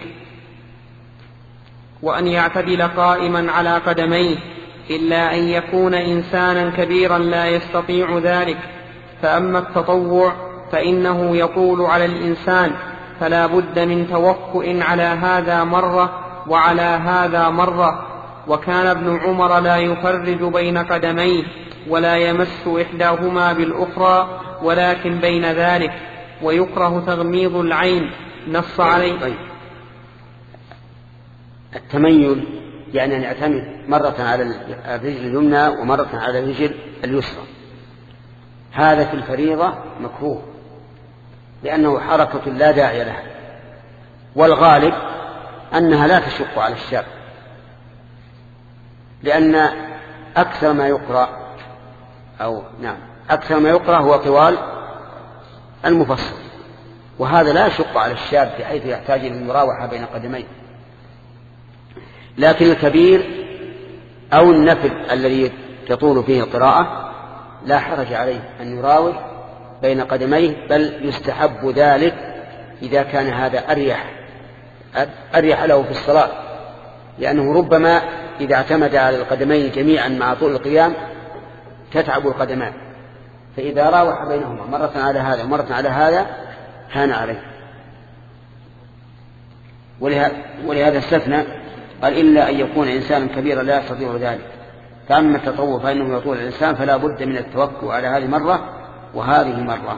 وأن يعتدل قائما على قدميه، إلا أن يكون إنسانا كبيرا لا يستطيع ذلك. فأما التطوع فإنه يطول على الإنسان، فلا بد من توكؤ على هذا مرة وعلى هذا مرة. وكان ابن عمر لا يفرج بين قدميه ولا يمس إحداهما بالأخرى، ولكن بين ذلك. ويكره تغميض العين، نص عليه. طيب. التميل يعني أن يعتمد مرة على الرجل اليمنى ومرة على الرجل اليسرى، هذا في الفريضة مكروه لأنه حركة لا داعي لها، والغالب أنها لا تشق على الشاب، لأن أكثر ما يقرأ أو نعم أكثر ما يقرأ هو طوال المفصل، وهذا لا يشق على الشاب بحيث يحتاج إلى المراوحة بين قدميه. لكن الكبير أو النفل الذي تطول فيه القراءة لا حرج عليه أن يراوح بين قدميه، بل يستحب ذلك إذا كان هذا أريح أريح له في الصلاة، لأنه ربما إذا اعتمد على القدمين جميعا مع طول القيام تتعب القدمان، فإذا راوح بينهما مرة على هذا ومرة على هذا هان عليه. ولهذا استثنى قال: إلا أن يكون إنسان كبيرا لا يستطيع ذلك. فأما التطوع فإنه يطول الإنسان، فلا بد من التوكل على هذه مرة وهذه مرة.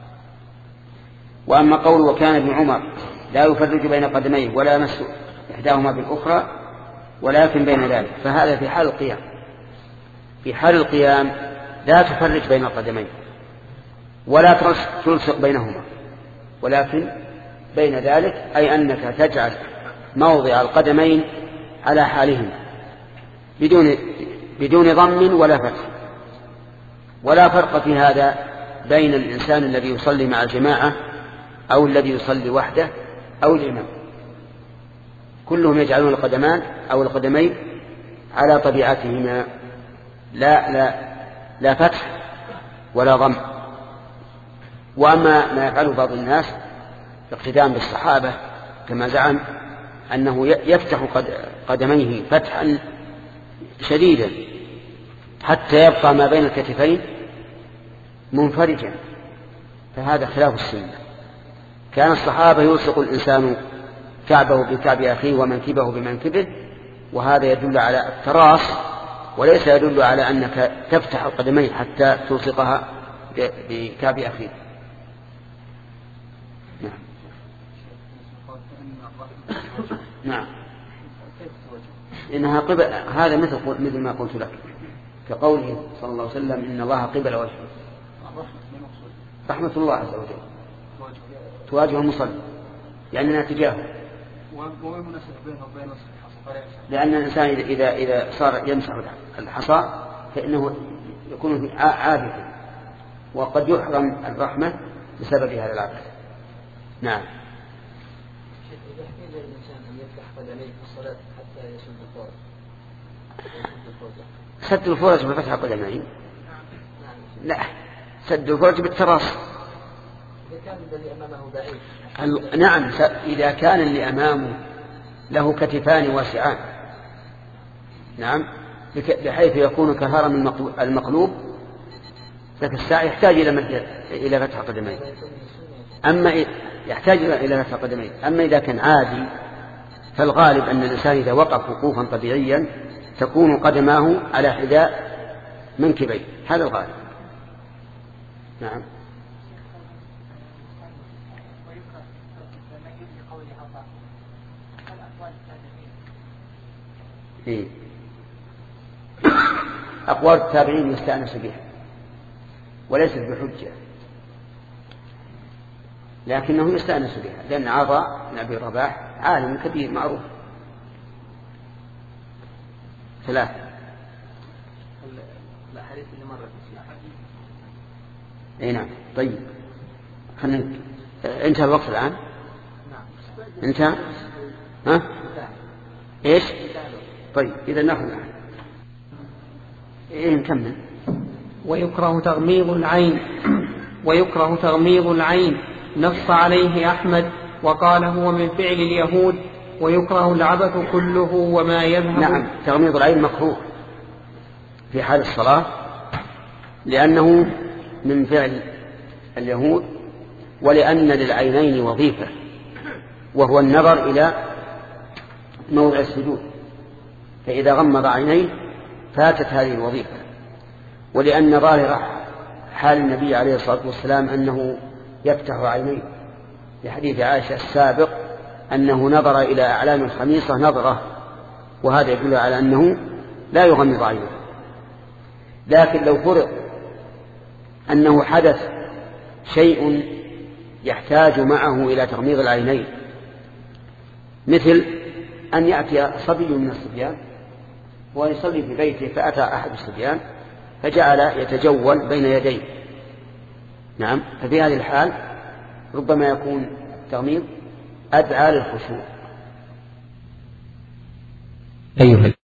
وأما قول وكان ابن عمر لا يفرج بين قدميه ولا يمس إحداهما بالأخرى ولكن بين ذلك، فهذا في حال القيام. في حال القيام لا تفرج بين القدمين ولا تلصق بينهما، ولكن بين ذلك أي أنك تجعل موضع القدمين على حالهم بدون بدون ضم ولا فتح. ولا فرق في هذا بين الإنسان الذي يصلي مع الجماعة أو الذي يصلي وحده أو الإمام، كلهم يجعلون القدمان أو القدمين على طبيعتهما، لا لا لا فتح ولا ضم. وأما ما يفعله بعض الناس اقتداء بالصحابة كما زعم أنه يفتح قدميه فتحا شديدا حتى يبقى ما بين الكتفين منفرجا، فهذا خلاف السنة. كان الصحابة يلصق الإنسان كعبه بكعب أخيه ومنكبه بمنكبه، وهذا يدل على التراص وليس يدل على أنك تفتح القدمين حتى تلصقها بكعب أخيه. نعم. نعم. إنها قبل، هذا مثل مثل ما قلت لك كقوله صلى الله عليه وسلم: إن الله قبل وجهه. رحمة الله عز وجل تواجه المصلي لأننا تجاهه، لأن الإنسان إذا إذا صار يمسح الحصى فإنه يكون عابثا، وقد يحرم الرحمة بسبب هذا العبث. نعم. إذا احتاج الإنسان أن يفتح قدميه في الصلاة حتى يسد الفرج. سد الفرج بفتح قدمين؟ لا، سد الفرج بالتراص. إذا كان الذي أمامه ضعيف. نعم، إذا كان اللي أمامه له كتفان واسعان، نعم، بحيث يكون كالهرم المقلوب، ذاك الساعة يحتاج إلى إلى فتح قدميه، أما يحتاج إلى فتح قدميه. أما إذا كان عادي فالغالب أن الإنسان إذا وقف وقوفا طبيعيا تكون قدماه على حذاء منكبيه، هذا الغالب. نعم. إيه؟ أقوال التابعين يستأنس بها وليست بحجة، لكنه يستأنس بها، لأن عطاء بن أبي رباح عالم كبير معروف. ثلاثة. الأحاديث اللي مرت اي نعم. طيب خلنا انتهى الوقت الآن. نعم انتهى. ها ايش؟ طيب إذا ناخذ الآن. إيه نكمل. ويكره تغميض العين ويكره تغميض العين نص عليه أحمد وقال هو من فعل اليهود. ويكره العبث كله وما يذهب. نعم، تغميض العين مكروه في حال الصلاة لأنه من فعل اليهود، ولأن للعينين وظيفة وهو النظر إلى موضع السجود، فإذا غمض عينيه فاتت هذه الوظيفة. ولأن ظاهر حال النبي عليه الصلاة والسلام أنه يفتح عينيه لحديث عائشة السابق أنه نظر إلى أعلام الخميصة نظرة، وهذا يدل على أنه لا يغمض عينه. لكن لو فرض أنه حدث شيء يحتاج معه إلى تغميض العينين، مثل أن يأتي صبي من الصبيان ويصلي في بيته فأتى أحد الصبيان فجعل يتجول بين يديه، نعم، ففي هذه الحال ربما يكون التغميض أدعى للخشوع. أيها